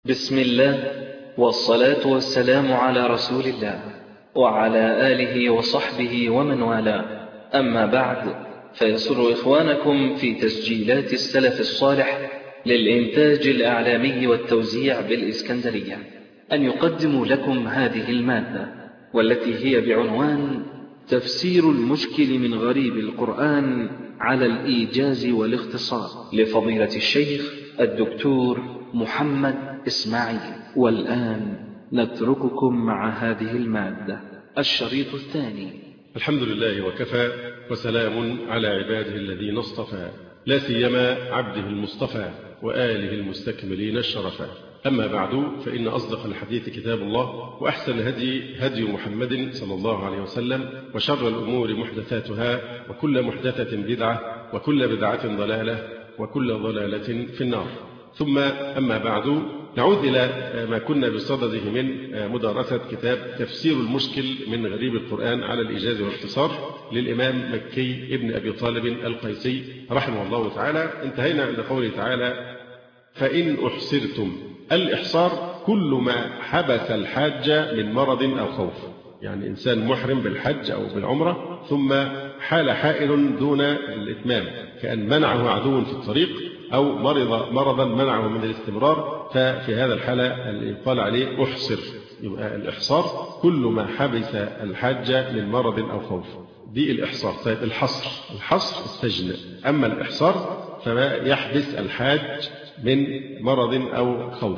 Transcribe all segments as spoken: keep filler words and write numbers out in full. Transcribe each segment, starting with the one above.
بسم الله والصلاة والسلام على رسول الله وعلى آله وصحبه ومن والاه، أما بعد، فيسر إخوانكم في تسجيلات السلف الصالح للإنتاج الإعلامي والتوزيع بالإسكندرية أن يقدموا لكم هذه المادة، والتي هي بعنوان تفسير المشكل من غريب القرآن على الإيجاز والاختصار لفضيلة الشيخ الدكتور محمد إسماعيل. والآن نترككم مع هذه المادة. الشريط الثاني. الحمد لله وكفى، وسلام على عباده الذين اصطفى، لا سيما عبده المصطفى وآله المستكملين الشرفا. أما بعد، فإن أصدق الحديث كتاب الله، وأحسن الهدي هدي محمد صلى الله عليه وسلم، وشر الأمور محدثاتها، وكل محدثة بدعة، وكل بدعة ضلالة، وكل ضلالة في النار. ثم أما بعد، نعود إلى ما كنا بصدده من مدارسة كتاب تفسير المشكل من غريب القرآن على الإيجاز والاختصار للإمام مكي ابن أبي طالب القيسي رحمه الله تعالى. انتهينا عند قوله تعالى: فإن أحصرتم. الإحصار كل ما حبس الحاج من مرض أو خوف، يعني إنسان محرم بالحج أو بالعمرة ثم حال حائل دون الإتمام، كأن منعه عدو في الطريق أو مرض مرضا منعه من الاستمرار، ففي هذا الحالة اللي يقال عليه أحصر. يبقى الإحصار كل ما حبس الحاج من مرض أو خوف، دي الإحصار. طيب الحصر، الحصر السجن، أما الإحصار فما يحبس الحاج من مرض أو خوف.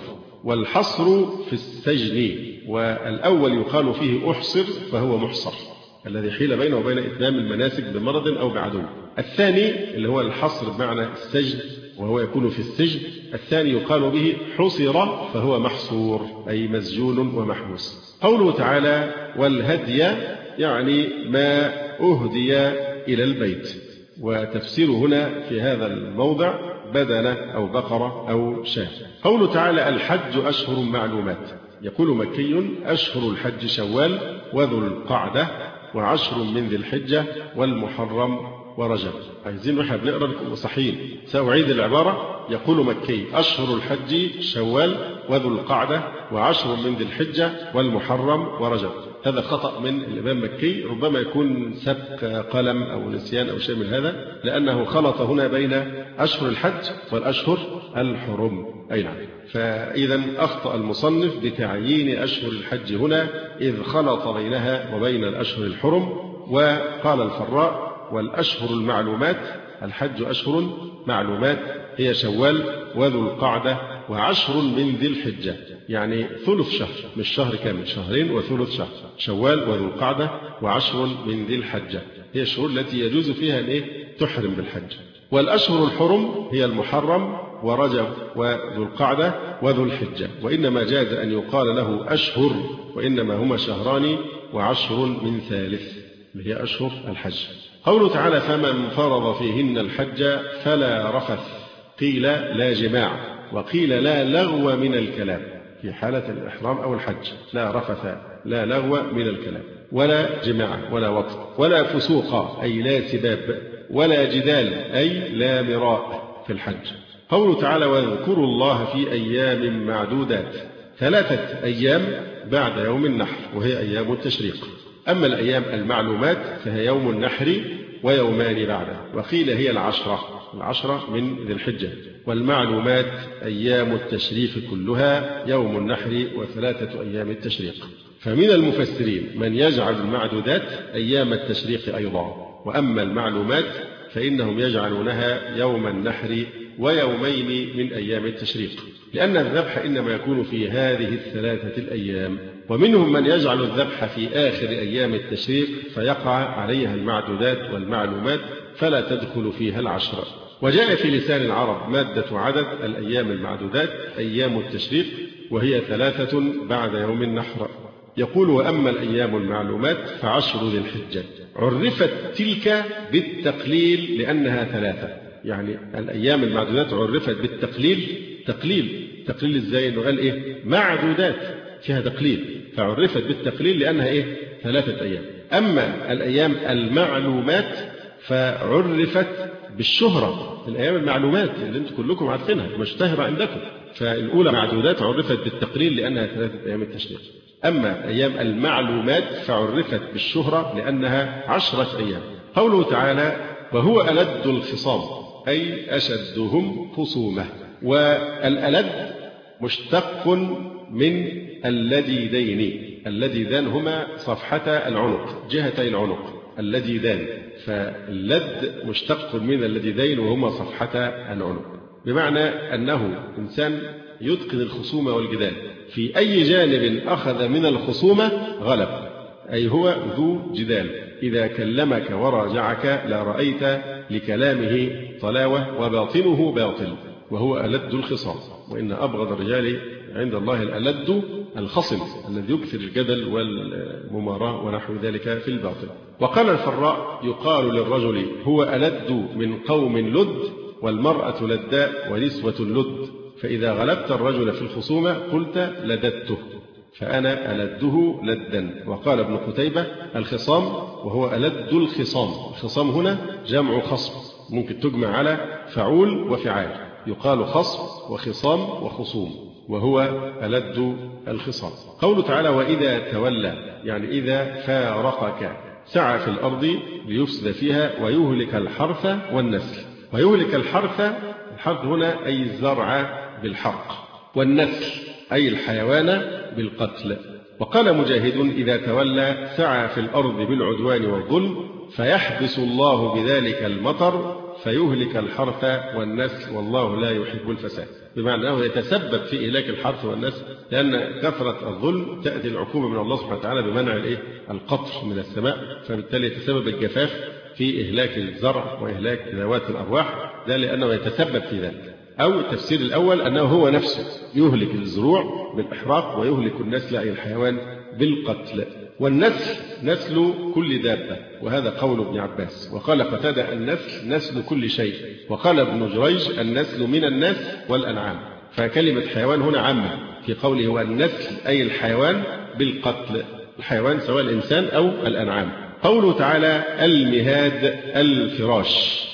والحصر في السجن، والأول يقال فيه أحصر فهو محصر، الذي حيل بينه وبين إتمام المناسك بمرض أو بعدو. الثاني اللي هو الحصر بمعنى السجن، وهو يكون في السجن. الثاني يقال به حصر فهو محصور، أي مسجون ومحبوس. قوله تعالى: والهدي، يعني ما أهدي إلى البيت. وتفسير هنا في هذا الموضع بدنة أو بقرة أو شاة. قوله تعالى: الحج أشهر معلومات. يقول مكي: أشهر الحج شوال وذو القعدة وعشر من ذي الحجة والمحرم ورجب. عايزين واحنا بنقرا نكون صحيحين. سأعيد العبارة. يقول مكي: أشهر الحج شوال وذو القعدة وعشر من ذي الحجة والمحرم ورجب. هذا خطأ من الإمام مكي، ربما يكون سبق قلم أو نسيان أو شيء من هذا، لأنه خلط هنا بين أشهر الحج والأشهر الحرم. أي نعم. فإذا أخطأ المصنف بتعيين أشهر الحج هنا، إذ خلط بينها وبين الأشهر الحرم. وقال الفراء: والأشهر المعلومات، الحج أشهر معلومات هي شوال وذو القعدة وعشر من ذي الحجة، يعني ثلث شهر، مش شهر كامل، شهرين وثلث شهر. شوال وذو القعدة وعشر من ذي الحجة هي الشهور التي يجوز فيها أن تحرم بالحج. والأشهر الحرم هي المحرم ورجب وذو القعدة وذو الحجة، وإنما جاز أن يقال له أشهر، وإنما هما شهران وعشر من ثالث، اللي هي أشهر الحج. قوله تعالى: فمن فرض فيهن الحج فلا رفث. قيل لا جماع، وقيل لا لغو من الكلام، في حالة الإحرام أو الحج. لا رفث، لا لغو من الكلام، ولا جماع، ولا وطء، ولا فسوق، أي لا سباب، ولا جدال، أي لا مراء في الحج. قوله تعالى: واذكروا الله في أيام معدودات. ثلاثة أيام بعد يوم النحر، وهي أيام التشريق. أما الأيام المعلومات فهي يوم النحر ويومان بعده، وقيل هي العشرة، العشرة من ذي الحجة. والمعلومات أيام التشريق كلها، يوم النحر وثلاثة أيام التشريق. فمن المفسرين من يجعل المعدودات أيام التشريق أيضا، وأما المعلومات فإنهم يجعلونها يوم النحر ويومين من أيام التشريق، لأن الذبح إنما يكون في هذه الثلاثة الأيام. ومنهم من يجعل الذبح في آخر أيام التشريق، فيقع عليها المعدودات والمعلومات، فلا تدخل فيها العشر. وجاء في لسان العرب مادة عدد الأيام المعدودات أيام التشريق، وهي ثلاثة بعد يوم النحر. يقول: وأما الأيام المعلومات فعشر ذي الحجة. عرفت تلك بالتقليل لأنها ثلاثة، يعني الأيام المعدودات عرفت بالتقليل. تقليل تقليل إزاي؟ إنه قال إيه؟ معدودات، فيها تقليل، فعرفت بالتقليل لأنها إيه؟ ثلاثة أيام. أما الأيام المعلومات فعرفت بالشهرة، الأيام المعلومات اللي أنتم كلكم عارفينها مشتهرة عندكم، فالأولى معدودات عرفت بالتقليل لأنها ثلاثة أيام التشريق. أما أيام المعلومات فعرفت بالشهرة لأنها عشرة أيام. قوله تعالى وهو ألد الخصام أي أشدهم خصومة. والألد مشتق من اللديدين، اللديدان هما صفحتا العنق، جهتي العنق اللديدان، فاللد مشتق من اللديدين وهما صفحتا العنق، بمعنى أنه إنسان يتقن الخصومة والجدال، في أي جانب أخذ من الخصومة غلب، أي هو ذو جدال، إذا كلمك وراجعك لا رأيت لكلامه طلاوة وباطنه باطل، وهو ألد الخصام. وإن أبغض الرجال عند الله الألد الخصم الذي يكثر الجدل والمماراة ونحو ذلك في الباطل. وقال الفراء يقال للرجل هو ألد من قوم لد، والمرأة لداء ونسوة لد، فإذا غلبت الرجل في الخصومة قلت لددته، فأنا ألده لدا. وقال ابن قتيبة الخصام وهو ألد الخصام، الخصام هنا جمع خصم، ممكن تجمع على فعول وفعال، يقال خصم وخصام وخصوم، وهو ألد الخصام. قوله تعالى وإذا تولى يعني إذا فارقك سعى في الأرض ليفسد فيها ويهلك الحرث والنسل. ويهلك الحرث، الحرث هنا أي الزرع بالحرق، والنسل أي الحيوان بالقتل. وقال مجاهد إذا تولى سعى في الأرض بالعدوان والظلم فيحبس الله بذلك المطر فيهلك الحرث والنسل والله لا يحب الفساد، بمعنى أنه يتسبب في إهلاك الحرث والنسل، لأن كثرة الظلم تأتي العقوبة من الله سبحانه وتعالى بمنع الإيه؟ القطر من السماء، فبالتالي يتسبب الجفاف في إهلاك الزرع وإهلاك ذوات الأرواح، ده لأنه يتسبب في ذلك. أو التفسير الأول أنه هو نفسه يهلك الزروع بالإحراق ويهلك النسل أي الحيوان بالقتل. والنسل نسل كل دابة، وهذا قول ابن عباس. وقال قتادة النسل نسل كل شيء. وقال ابن جريج النسل من الناس والأنعام، فكلمة حيوان هنا عامة في قوله والنسل أي الحيوان بالقتل، الحيوان سواء الإنسان أو الأنعام. قوله تعالى المهاد الفراش،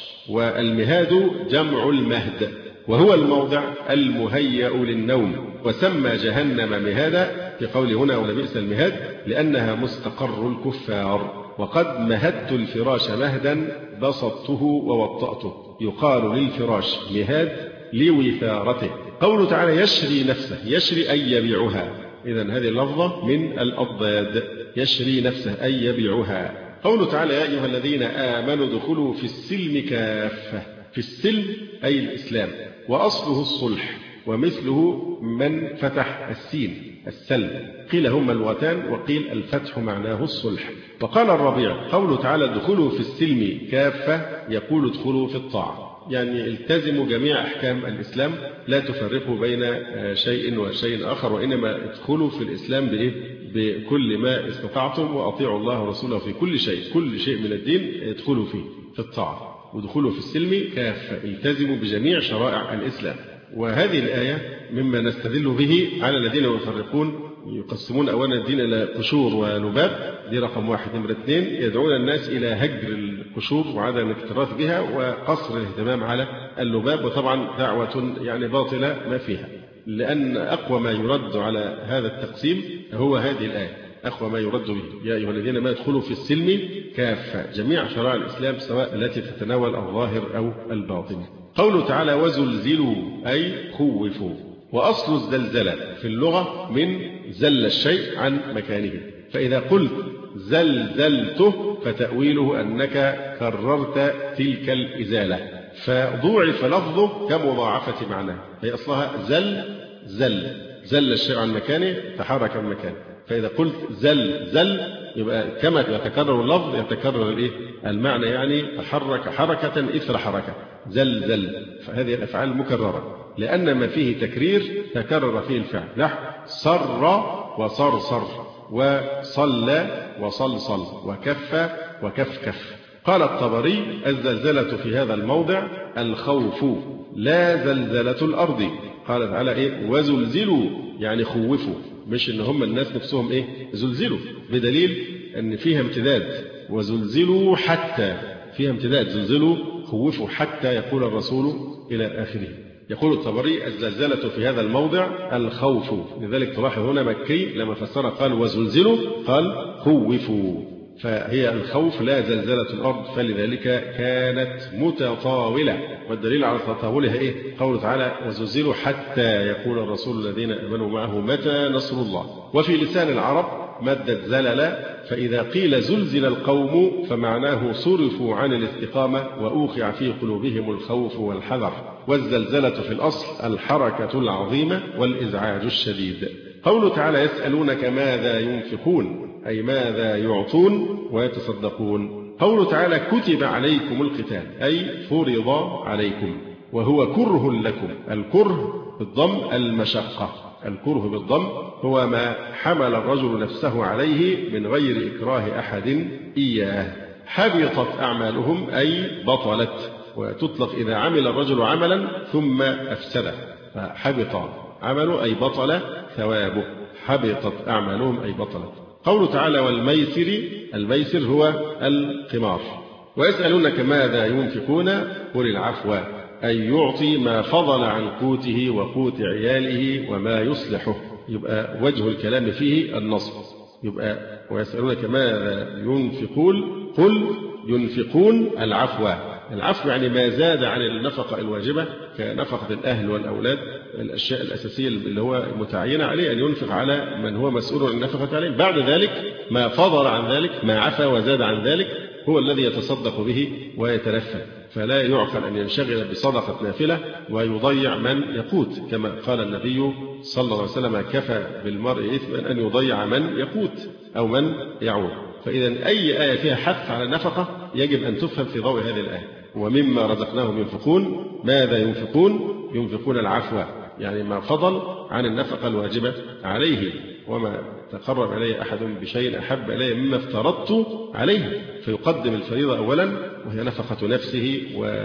والمهاد جمع المهد وهو الموضع المهيأ للنوم، وسمى جهنم مهادا في قوله هنا ولبئس المهاد لأنها مستقر الكفار. وقد مهدت الفراش مهدا بسطته ووطأته، يقال للفراش مهاد لوثارته. قوله تعالى يشري نفسه، يشري أي يبيعها، إذن هذه اللفظة من الأضداد، يشري نفسه أي يبيعها. قوله تعالى يا أيها الذين آمنوا ادخلوا في السلم كافة، في السلم أي الإسلام، وأصله الصلح، ومثله من فتح السين السلم، قيل هما اللغتان وقيل الفتح معناه الصلح. وقال الربيع قوله تعالى ادخلوا في السلم كافة يقول ادخلوا في الطاعة، يعني التزموا جميع أحكام الإسلام، لا تفرقوا بين شيء وشيء آخر، وإنما ادخلوا في الإسلام بإيه؟ بكل ما استطعتم، وأطيعوا الله ورسوله في كل شيء، كل شيء من الدين ادخلوا فيه في الطاعة، ودخلوا في السلم كافة، التزموا بجميع شرائع الإسلام. وهذه الآية مما نستدل به على الذين يفرقون يقسمون أولا الدين إلى قشور ولباب، دي رقم واحد. نمرة اثنين يدعون الناس إلى هجر القشور وعدم الاكتراث بها وقصر الاهتمام على اللباب، وطبعا دعوة يعني باطلة ما فيها، لأن أقوى ما يرد على هذا التقسيم هو هذه الآية، أقوى ما يرد به يا أيها الذين ما يدخلوا في السلم كافة، جميع شرائع الإسلام سواء التي تتناول الظاهر أو الباطن. قوله تعالى وزلزلوا أي خوفوا، وأصل الزلزلة في اللغة من زل الشيء عن مكانه، فإذا قلت زلزلته فتأويله أنك كررت تلك الإزالة، فضوعف لفظه كمضاعفة معناه، هي أصلها زل زل زل الشيء عن مكانه تحرك من مكانه، فإذا قلت زل زل يبقى كما يتكرر اللفظ يتكرر الإيه؟ المعنى، يعني تحرك حركة إثر حركة، زل زل، فهذه الأفعال مكررة لأن ما فيه تكرير تكرر فيه الفعل، نحو صر وصرصر، وصلى وصلصل، وكف وكفكف. قال الطبري الزلزلة في هذا الموضع الخوف لا زلزلة الأرض. قال تعالى إيه وزلزلوا يعني خوفوا، مش إن هم الناس نفسهم إيه زلزلوا، بدليل أن فيها امتداد، وزلزلوا حتى فيها امتداد، زلزلوا خوفوا حتى يقول الرسول إلى آخره. يقول الطبري الزلزلة في هذا الموضع الخوف، لذلك تلاحظ هنا مكي لما فسر قال وزلزلوا قال خوفوا، فهي الخوف لا زلزلة الأرض، فلذلك كانت متطاولة. والدليل على تطاولها إيه؟ قوله تعالى وزلزلوا حتى يقول الرسول الذين آمنوا معه متى نصر الله. وفي لسان العرب مادة زلل، فإذا قيل زلزل القوم فمعناه صرفوا عن الاستقامة وأوقع في قلوبهم الخوف والحذر. والزلزلة في الأصل الحركة العظيمة والإزعاج الشديد. قوله تعالى يسألونك ماذا ينفقون أي ماذا يعطون ويتصدقون. قوله تعالى كتب عليكم القتال أي فرض عليكم وهو كره لكم. الكره بالضم المشقة، الكره بالضم هو ما حمل الرجل نفسه عليه من غير إكراه أحد إياه. حبطت أعمالهم أي بطلت، وتطلق إذا عمل الرجل عملا ثم أفسده، فحبط عمله أي بطل ثوابه، حبطت أعمالهم أي بطلت. قوله تعالى والميسر، الميسر هو القمار. ويسألونك ماذا ينفقون قل العفو أي يعطي ما فضل عن قوته وقوت عياله وما يصلحه، يبقى وجه الكلام فيه النصب، يبقى ويسألونك ماذا ينفقون قل ينفقون العفو. العفو يعني ما زاد عن النفقة الواجبة كنفقة الأهل والأولاد، الأشياء الأساسية اللي هو متعين عليه أن ينفق على من هو مسؤول عن النفقة عليه. بعد ذلك ما فضل عن ذلك، ما عفى وزاد عن ذلك، هو الذي يتصدق به ويتنفل. فلا يعقل أن ينشغل بصدقة نافلة ويضيع من يقوت، كما قال النبي صلى الله عليه وسلم كفى بالمرء إثما أن يضيع من يقوت أو من يعود. فإذا أي آية فيها حث على النفقة يجب أن تفهم في ضوء هذه الآية. ومما رزقناهم ينفقون ماذا ينفقون ينفقون العفو يعني ما فضل عن النفقة الواجبة عليه، وما تقرب إلي أحد بشيء أحب إلي مما افترضت عليه، فيقدم الفريضة أولا وهي نفقة نفسه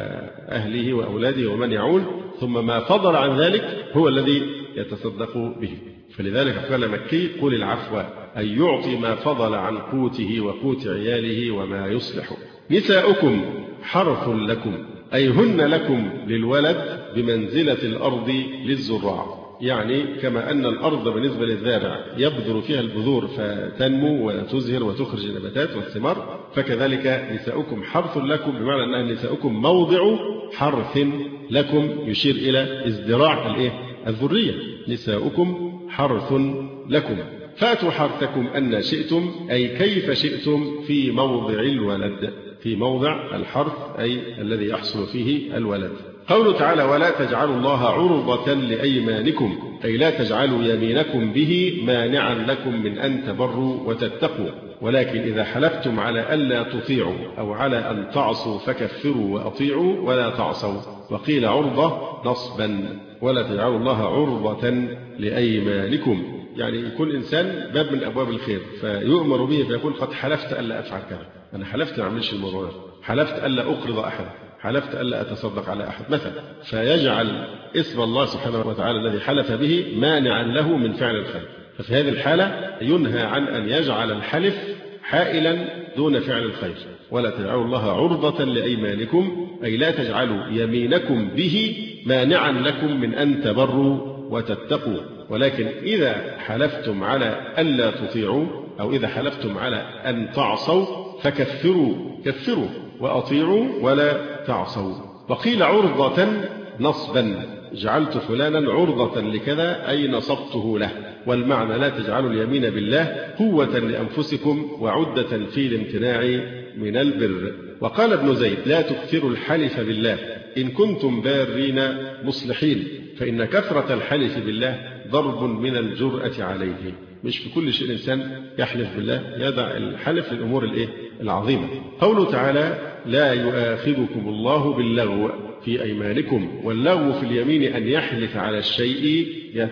وأهله وأولاده ومن يعول، ثم ما فضل عن ذلك هو الذي يتصدق به. فلذلك قال مكي قل العفو أي يعطي ما فضل عن قوته وقوت عياله وما يصلح. نساؤكم حرث لكم أي هن لكم للولد بمنزلة الأرض للزراع، يعني كما أن الأرض بالنسبة للزارع يبذر فيها البذور فتنمو وتزهر وتخرج النباتات والثمار، فكذلك نساؤكم حرث لكم، بمعنى أن نساؤكم موضع حرث لكم يشير إلى ازدراع الإيه؟ الذرية. نساؤكم حرث لكم فأتوا حرثكم أن شئتم أي كيف شئتم في موضع الولد، في موضع الحرث أي الذي يحصل فيه الولد. قوله تعالى ولا تجعلوا الله عرضة لأيمانكم أي لا تجعلوا يمينكم به مانعا لكم من أن تبروا وتتقوا، ولكن إذا حلفتم على ألا تطيعوا أو على أن تعصوا فكفروا وأطيعوا ولا تعصوا. وقيل عرضة نصبا ولا تجعلوا الله عرضة لأيمانكم، يعني يكون إنسان باب من أبواب الخير فيؤمر به فيقول قد حلفت ألا أفعل كذا، أنا حلفت ما أعملش الموضوع ده، حلفت ألا أقرض أحد، حلفت ألا أتصدق على أحد مثلا، فيجعل اسم الله سبحانه وتعالى الذي حلف به مانعا له من فعل الخير. ففي هذه الحالة ينهى عن أن يجعل الحلف حائلا دون فعل الخير. ولا تجعلوا الله عرضة لأيمانكم أي لا تجعلوا يمينكم به مانعا لكم من أن تبروا وتتقوا، ولكن إذا حلفتم على ألا تطيعوا أو إذا حلفتم على أن تعصوا فكفروا كفروا وأطيعوا ولا تعصوا. وقيل عرضة نصبا جعلت فلانا عرضة لكذا أي نصبته له، والمعنى لا تجعلوا اليمين بالله قوة لأنفسكم وعدة في الامتناع من البر. وقال ابن زيد لا تكثروا الحلف بالله إن كنتم بارين مصلحين، فإن كثرة الحلف بالله ضرب من الجرأة عليه. مش في كل شيء الإنسان يحلف بالله، يدع الحلف للأمور الإيه؟ العظيمة. قوله تعالى لا يؤاخذكم الله باللغو في أيمانكم، واللغو في اليمين أن يحلف على الشيء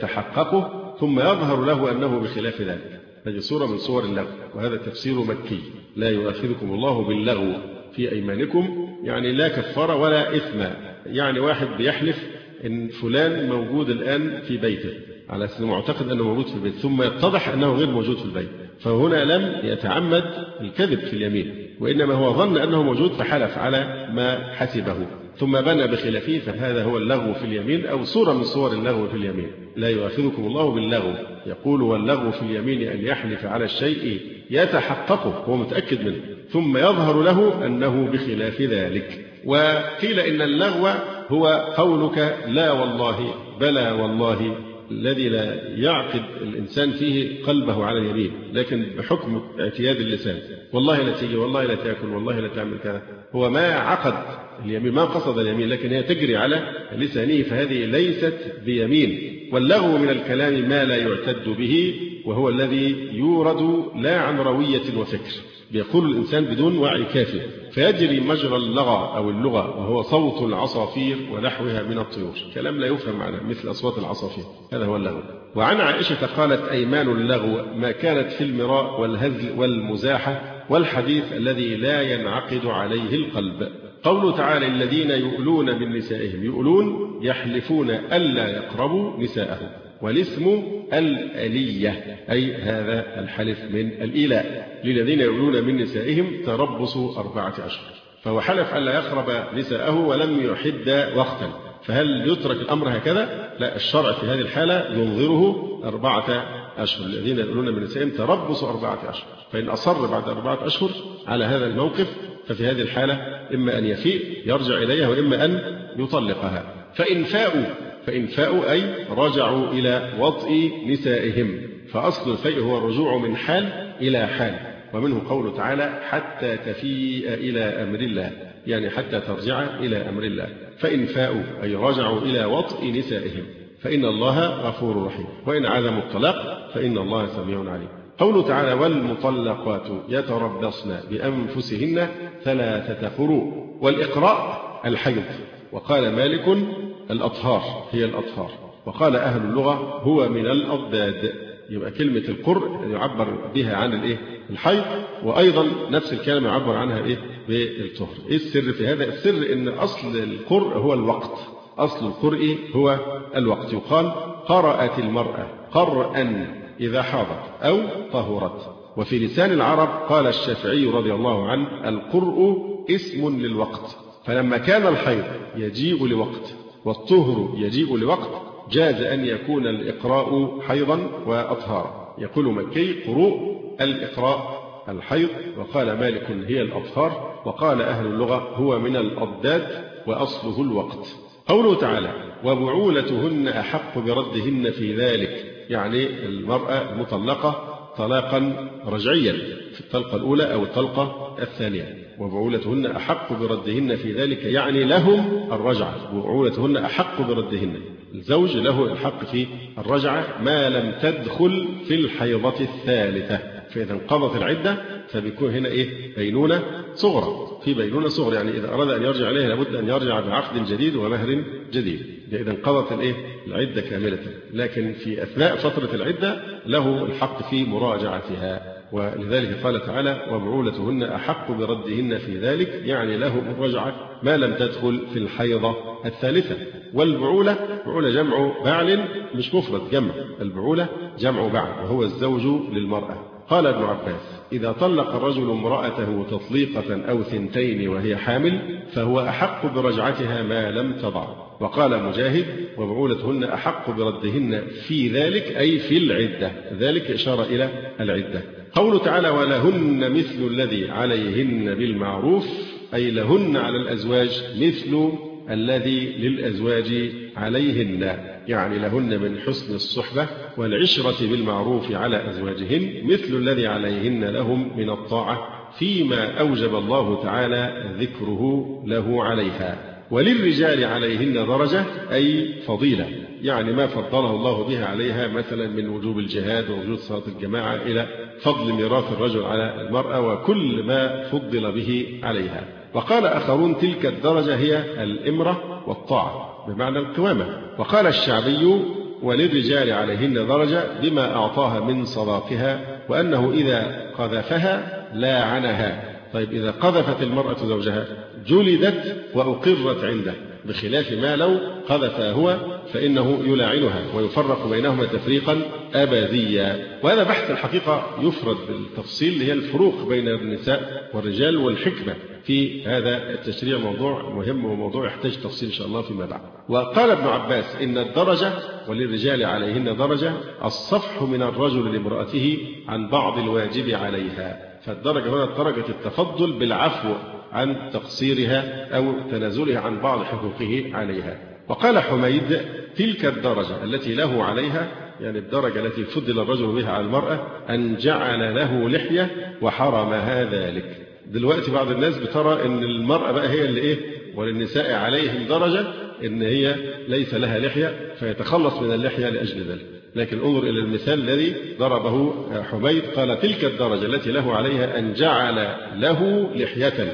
يتحققه ثم يظهر له أنه بخلاف ذلك، هذه صورة من صور اللغو، وهذا تفسير مكي. لا يؤاخذكم الله باللغو في أيمانكم يعني لا كفارة ولا إثم، يعني واحد بيحلف إن فلان موجود الآن في بيته على أساس معتقد أنه موجود في البيت، ثم يتضح أنه غير موجود في البيت، فهنا لم يتعمد الكذب في اليمين، وإنما هو ظن أنه موجود فحلف على ما حسبه. ثم بنى بخلافه فهذا هو اللغو في اليمين أو صورة من صور اللغو في اليمين. لا يؤاخذكم الله باللغو، يقول واللغو في اليمين أن يحلف على الشيء يتحققه، هو متأكد منه، ثم يظهر له أنه بخلاف ذلك. وقيل إن اللغو هو قولك لا والله بلى والله، الذي لا يعقد الإنسان فيه قلبه على اليمين، لكن بحكم اعتياد اللسان، والله لا تيجي، والله لا تأكل، والله لا تعمل كذا، هو ما عقد اليمين، ما قصد اليمين، لكن هي تجري على لسانه، فهذه ليست بيمين. واللغو من الكلام ما لا يعتد به، وهو الذي يورد لا عن روية وفكر، بيقول الإنسان بدون وعي كافي، فيجري مجرى اللغة أو اللغة، وهو صوت العصافير ونحوها من الطيور، كلام لا يفهم معناه مثل أصوات العصافير، هذا هو اللغو. وعن عائشة قالت أيمان اللغو ما كانت في المراء والهزل والمزاحة والحديث الذي لا ينعقد عليه القلب. قوله تعالى الذين يؤلون من نسائهم، يؤلون يحلفون ألا يقربوا نساءهم، والاسم الألية أي هذا الحلف من الإيلاء. للذين يؤلون من نسائهم تربص أربعة أشهر، فهو حلف ألا يقرب نساءه ولم يحد وقتا، فهل يترك الأمر هكذا؟ لا، الشرع في هذه الحالة ينظره أربعة أشهر. الذين يؤلون من نسائهم تربص أربعة أشهر، فإن أصر بعد أربعة أشهر على هذا الموقف ففي هذه الحالة إما أن يفيء يرجع إليها، وإما أن يطلقها. فإن فاءوا فإن فاءوا أي رجعوا إلى وطئ نسائهم، فأصل الفيء هو الرجوع من حال إلى حال، ومنه قوله تعالى حتى تفيء إلى أمر الله، يعني حتى ترجع إلى أمر الله. فإن فاءوا أي رجعوا إلى وطئ نسائهم فإن الله غفور رحيم، وإن عزموا الطلاق فإن الله سميع عليم. قوله تعالى والمطلقات يتربصن بأنفسهن ثلاثة قروء، والإقراء الحيض، وقال مالك الأطهار هي الأطهار، وقال أهل اللغة هو من الأضداد. يبقى كلمة القرء يعبر بها عن الإيه؟ الحيض، وأيضا نفس الكلمة يعبر عنها إيه؟ بالطهر. إيه السر في هذا؟ السر إن أصل القرء هو الوقت، أصل القرء هو الوقت. يقال قرأت المرأة قرءا إذا حاضت أو طهرت. وفي لسان العرب قال الشافعي رضي الله عنه القرء اسم للوقت، فلما كان الحيض يجيء لوقت والطهر يجيء لوقت جاز أن يكون الإقراء حيضا وأطهارا. يقول مكي قروء الإقراء الحيض، وقال مالك هي الأطهار، وقال أهل اللغة هو من الأضداد وأصله الوقت. قوله تعالى وبعولتهن أحق بردهن في ذلك، يعني المرأة المطلقة طلاقا رجعيا في الطلقة الأولى أو الطلقة الثانية. وبعولتهن أحق بردهن في ذلك يعني لهم الرجعة، وبعولتهن أحق بردهن، الزوج له الحق في الرجعة ما لم تدخل في الحيضة الثالثة، فإذا انقضت العدة فبيكون هنا إيه؟ بينونة صغرى، في بينونة صغرى، يعني إذا أراد أن يرجع إليها لابد أن يرجع بعقد جديد ومهر جديد، إذا انقضت الإيه؟ العدة كاملة. لكن في أثناء فترة العدة له الحق في مراجعتها، ولذلك قال تعالى وبعولتهن أحق بردهن في ذلك، يعني له الرجعة ما لم تدخل في الحيضة الثالثة. والبعولة بعولة جمع بعل مش مفرد، جمع البعولة جمع بعل، وهو الزوج للمرأة. قال ابن عباس إذا طلق الرجل امرأته تطليقة أو ثنتين وهي حامل فهو أحق برجعتها ما لم تضع. وقال مجاهد وبعولتهن أحق بردهن في ذلك أي في العدة، ذلك إشارة إلى العدة. قوله تعالى ولهن مثل الذي عليهن بالمعروف، أي لهن على الأزواج مثل الذي للأزواج عليهن، يعني لهن من حسن الصحبة والعشرة بالمعروف على أزواجهن مثل الذي عليهن لهم من الطاعة فيما أوجب الله تعالى ذكره له عليها. وللرجال عليهن درجة أي فضيلة، يعني ما فضله الله بها عليها مثلا من وجوب الجهاد ووجود صلاة الجماعة إلى فضل ميراث الرجل على المرأة وكل ما فضل به عليها. وقال آخرون تلك الدرجة هي الإمرة والطاعة بمعنى القوامة. وقال الشعبي وللرجال عليهن درجة بما أعطاها من صداقها، وأنه إذا قذفها لاعنها. طيب إذا قذفت المرأة زوجها جلدت وأقرت عنده، بخلاف ما لو قذف هو فإنه يلاعنها ويفرق بينهما تفريقا أبديا. وهذا بحث الحقيقة يفرد بالتفصيل اللي هي الفروق بين النساء والرجال والحكمة في هذا التشريع، موضوع مهم وموضوع يحتاج تفصيل إن شاء الله فيما بعد. وقال ابن عباس إن الدرجة وللرجال عليهن درجة الصفح من الرجل لامرأته عن بعض الواجب عليها. فالدرجة هنا درجة التفضل بالعفو عن تقصيرها أو تنازلها عن بعض حقوقه عليها. وقال حميد تلك الدرجة التي له عليها، يعني الدرجة التي فضل الرجل بها على المرأة، أن جعل له لحية وحرمها ذلك. دلوقتي بعض الناس بترى أن المرأة بقى هي اللي إيه، وللنساء عليهم درجة أن هي ليس لها لحية فيتخلص من اللحية لأجل ذلك. لكن انظر إلى المثال الذي ضربه حميد، قال تلك الدرجة التي له عليها أن جعل له لحية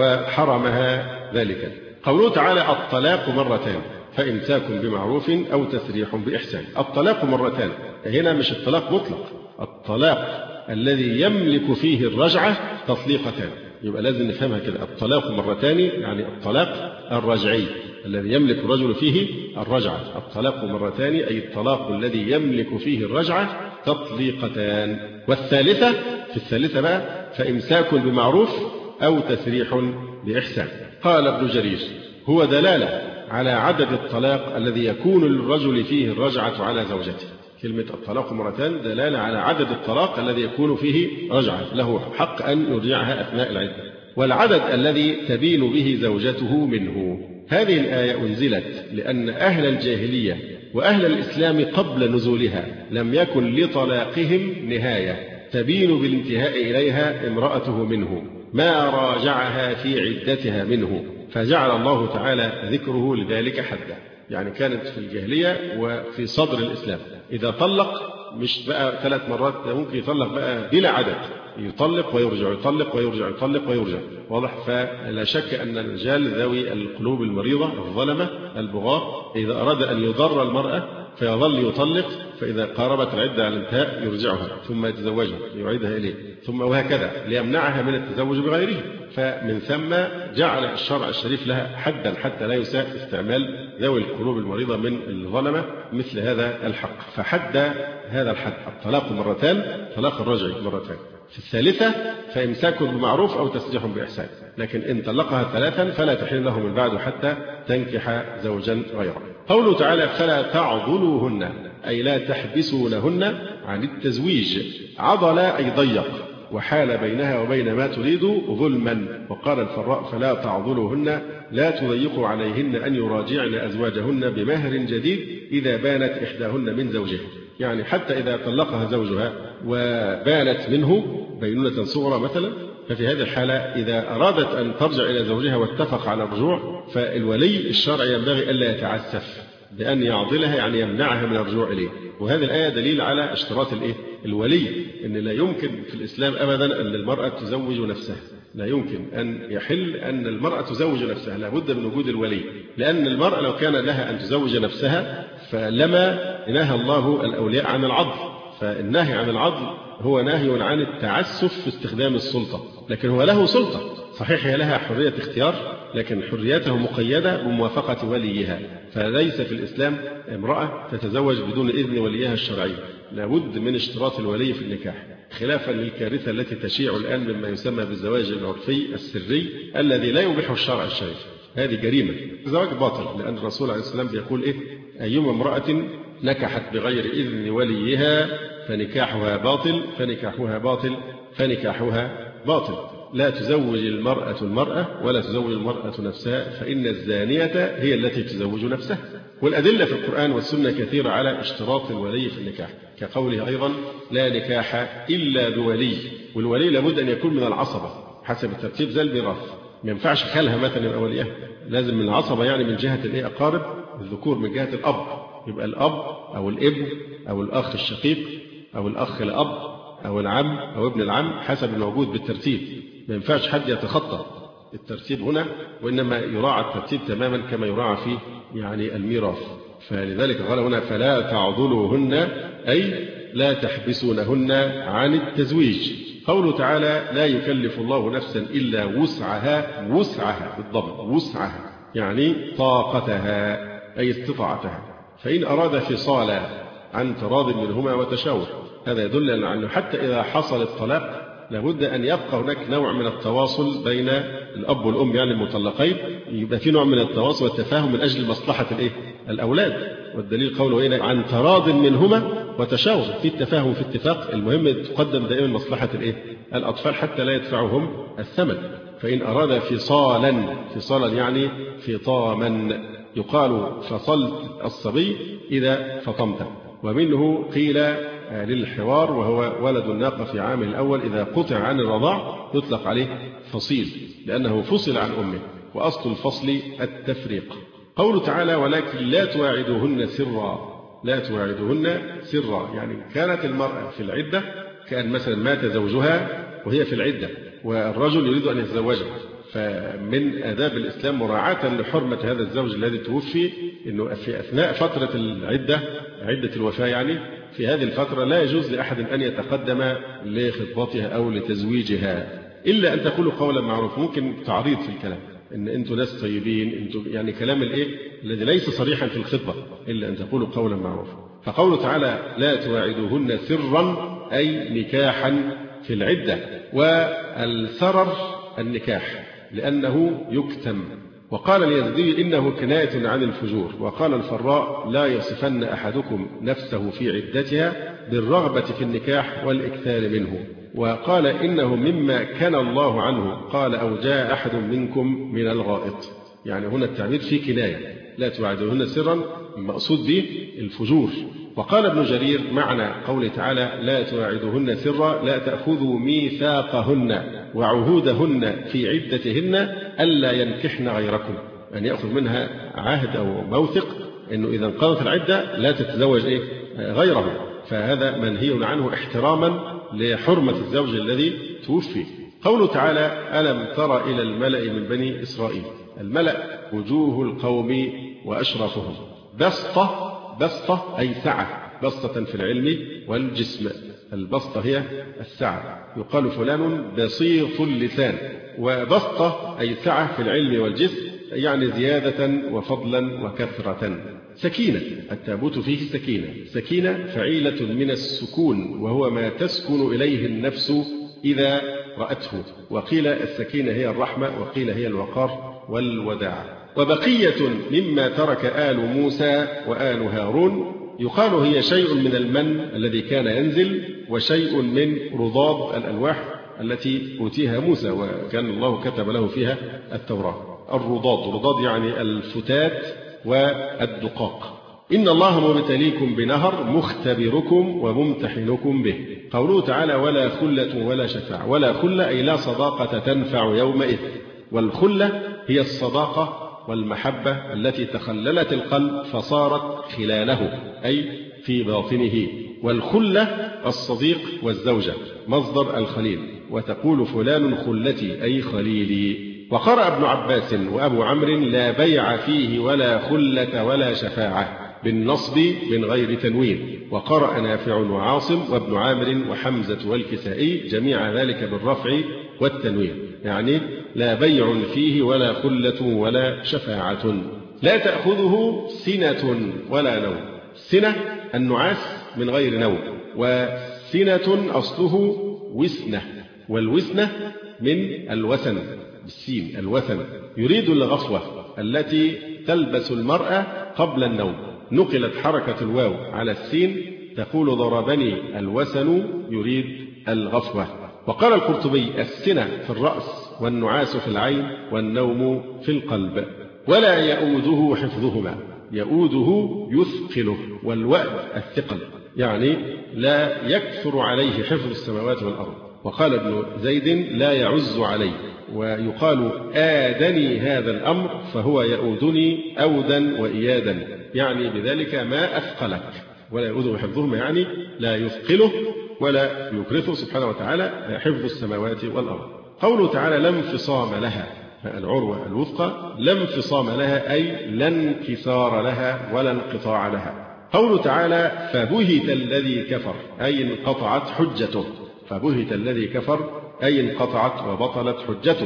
وحرمها ذلك. قوله تعالى الطلاق مرتان فإمساك بمعروف أو تسريح بإحسان. الطلاق مرتان هنا مش الطلاق مطلق، الطلاق الذي يملك فيه الرجعة تطليقتان. يبقى لازم نفهمها كده، الطلاق مرتان يعني الطلاق الرجعي الذي يملك الرجل فيه الرجعة. الطلاق مرتان أي الطلاق الذي يملك فيه الرجعة تطليقتان. والثالثة في الثالثة بقى فإمساك بمعروف أو تسريح بإحسان. قال ابن جرير هو دلالة على عدد الطلاق الذي يكون للرجل فيه الرجعة على زوجته. كلمة الطلاق مرتان دلالة على عدد الطلاق الذي يكون فيه رجعة، له حق أن يرجعها أثناء العدة، والعدد الذي تبين به زوجته منه. هذه الآية أنزلت لأن أهل الجاهلية وأهل الإسلام قبل نزولها لم يكن لطلاقهم نهاية تبين بالانتهاء إليها امرأته منه ما راجعها في عدتها منه، فجعل الله تعالى ذكره لذلك حدا. يعني كانت في الجاهلية وفي صدر الإسلام إذا طلق مش بقى ثلاث مرات، ممكن يطلق بقى بلا عدد، يطلق ويرجع يطلق ويرجع يطلق ويرجع. واضح؟ فلا شك أن الرجال ذوي القلوب المريضة الظلمة البغاة إذا أراد أن يضر المرأة فيظل يطلق، فإذا قاربت العدة على الانتهاء يرجعها ثم يتزوجها يعيدها إليه ثم وهكذا ليمنعها من التزوج بغيره. فمن ثم جعل الشرع الشريف لها حدا حتى لا يساء استعمال ذوي القلوب المريضة من الظلمة مثل هذا الحق، فحد هذا الحد الطلاق مرتان، طلاق الرجع مرتان. في الثالثة فإمساك بمعروف أو تسريح بإحسان، لكن إن طلقها ثلاثا فلا تحل له من بعد حتى تنكح زوجا غيره. قوله تعالى فلا تعضلوهن أي لا تحبسونهن عن التزويج. عضل أي ضيق، وحال بينها وبين ما تريد ظلما. وقال الفراء فلا تعضلوهن لا تضيقوا عليهن أن يراجعن أزواجهن بمهر جديد إذا بانت إحداهن من زوجها. يعني حتى إذا طلقها زوجها وبانت منه بينونة صغرى مثلا، ففي هذه الحالة إذا أرادت أن ترجع إلى زوجها واتفق على الرجوع فالولي الشرعي ينبغي ألا يتعسف بأن يعضلها، يعني يمنعها من الرجوع إليه. وهذه الآية دليل على اشتراط الإيه؟ الولي، أن لا يمكن في الإسلام أبدا أن المرأة تزوج نفسها، لا يمكن أن يحل أن المرأة تزوج نفسها، لا بد من وجود الولي. لأن المرأة لو كان لها أن تزوج نفسها فلما نهى الله الأولياء عن العضل، فالنهي عن العضل هو نهي عن التعسف في استخدام السلطة، لكن هو له سلطة صحيح، هي لها حرية اختيار لكن حريته مقيدة بموافقة وليها. فليس في الإسلام امرأة تتزوج بدون إذن وليها الشرعي، لابد من اشتراط الولي في النكاح، خلافا للكارثة التي تشيع الآن مما يسمى بالزواج العرفي السري الذي لا يبيحه الشرع الشريف. هذه جريمة، زواج باطل، لأن الرسول عليه السلام بيقول إيه؟ أيما امرأة نكحت بغير إذن وليها فنكاحها باطل فنكاحها باطل فنكاحها باطل. لا تزوج المرأة المرأة ولا تزوج المرأة نفسها، فإن الزانية هي التي تزوج نفسها. والأدلة في القرآن والسنة كثيرة على اشتراط الولي في النكاح، كقوله أيضا لا نكاح إلا بولي، والولي لابد أن يكون من العصبة حسب الترتيب زي الميراث، ما ينفعش خالها مثلا يبقى وليها، لازم من العصبة، يعني من جهة الإيه أقارب الذكور، من جهة الأب يبقى الأب أو الابن أو الأخ الشقيق أو الأخ الأب أو العم أو ابن العم حسب الموجود بالترتيب. ما ينفعش حد يتخطى الترتيب هنا، وإنما يراعى الترتيب تماما كما يراعى في يعني الميراث. فلذلك قال هنا فلا تعضلوهن أي لا تحبسونهن عن التزويج. قوله تعالى لا يكلف الله نفسا إلا وسعها، وسعها بالضبط وسعها، يعني طاقتها أي استطاعتها. فإن أراد فصالا عن تراض منهما وتشاور، هذا يدل على أنه حتى إذا حصل الطلاق لابد أن يبقى هناك نوع من التواصل بين الأب والأم يعني المطلقين، يبقى في نوع من التواصل والتفاهم من أجل مصلحة الإيه؟ الأولاد. والدليل قوله هنا عن تراض منهما وتشاور، في التفاهم في اتفاق، المهم تقدم دائما مصلحة الإيه؟ الأطفال حتى لا يدفعهم الثمن. فإن أراد فصالا، فصالا يعني فطاما، يقال فصلت الصبي إذا فطمته. ومنه قيل للحوار وهو ولد الناقة في عامه الأول إذا قطع عن الرضاع يطلق عليه فصيل لأنه فصل عن أمه، وأصل الفصل التفريق. قوله تعالى ولكن لا تواعدوهن سرا، لا تواعدوهن سرا يعني كانت المرأة في العدة، كان مثلا مات زوجها وهي في العدة والرجل يريد أن يتزوجها، فمن آداب الإسلام مراعاة لحرمة هذا الزوج الذي توفي أنه في أثناء فترة العدة، عدة الوفاة يعني، في هذه الفترة لا يجوز لأحد أن يتقدم لخطبتها أو لتزويجها إلا أن تقولوا قولا معروفا. ممكن تعريض في الكلام إن أنتم ناس طيبين، أنتم يعني كلام الإيه الذي ليس صريحا في الخطبة، إلا أن تقولوا قولا معروفا. فقوله تعالى لا تواعدوهن سرا أي نكاحا في العدة، والسرر النكاح لأنه يكتم. وقال اليزدي إنه كناية عن الفجور. وقال الفراء لا يصفن أحدكم نفسه في عدتها بالرغبة في النكاح والإكثار منه. وقال إنه مما كان الله عنه، قال أو جاء أحد منكم من الغائط، يعني هنا التعبير في كناية، لا توعدوهن سرا المقصود به الفجور. وقال ابن جرير معنى قوله تعالى لا تواعدوهن سرا لا تأخذوا ميثاقهن وعهودهن في عدتهن ألا ينكحن غيركم، أن يأخذ منها عهد أو موثق أنه إذا انقضت العدة لا تتزوج إيه غيره، فهذا منهي عنه احتراما لحرمة الزوج الذي توفي. قوله تعالى ألم تر إلى الملأ من بني إسرائيل، الملأ وجوه القوم وأشرافهم، بسطة، بسطة أي سعة، بسطة في العلم والجسم، البسطة هي السعة، يقال فلان بسيط اللسان، وبسطة أي سعة في العلم والجسم يعني زيادة وفضلا وكثرة. سكينة، التابوت فيه سكينة، سكينة فعيلة من السكون وهو ما تسكن إليه النفس إذا رأته، وقيل السكينة هي الرحمة وقيل هي الوقار والوداع. وبقية مما ترك آل موسى وآل هارون، يقال هي شيء من المن الذي كان ينزل وشيء من رضاض الألواح التي أوتيها موسى وكان الله كتب له فيها التوراة. الرضاض، رضاض يعني الفتات والدقاق. إن الله مبتليكم بنهر مختبركم وممتحنكم به. قوله تعالى ولا خلة ولا شفاعة، ولا خلة أي لا صداقة تنفع يومئذ، والخلة هي الصداقة والمحبة التي تخللت القلب فصارت خلاله أي في باطنه. والخلة الصديق والزوجة مصدر الخليل، وتقول فلان خلتي أي خليلي. وقرأ ابن عباس وأبو عمرو لا بيع فيه ولا خلة ولا شفاعة بالنصب من غير تنوين. وقرأ نافع وعاصم وابن عامر وحمزة والكسائي جميع ذلك بالرفع والتنوين، يعني لا بيع فيه ولا خلة ولا شفاعة. لا تأخذه سنة ولا نوم، سنة النعاس من غير نوم، وسنة أصله وسنة، والوسنة من الوسن بالسين الوثن، يريد الغفوة التي تلبس المرأة قبل النوم. نقلت حركة الواو على السين تقول ضربني الوسن يريد الغفوة. وقال القرطبي السنة في الرأس والنعاس في العين والنوم في القلب. ولا يؤوده حفظهما، يؤوده يثقله، والوأد الثقل يعني لا يكثر عليه حفظ السماوات والأرض. وقال ابن زيد لا يعز عليه. ويقال آدني هذا الأمر فهو يؤودني أودا وإيادا، يعني بذلك ما أثقلك. ولا يؤوده حفظهما يعني لا يثقله ولا يكرثه سبحانه وتعالى حفظ السماوات والأرض. قوله تعالى لا انفصام لها، العروة الوثقى لا انفصام لها أي لا انكسار لها ولا انقطاع لها. قوله تعالى فبهت الذي كفر أي انقطعت حجته، فبهت الذي كفر أي انقطعت وبطلت حجته.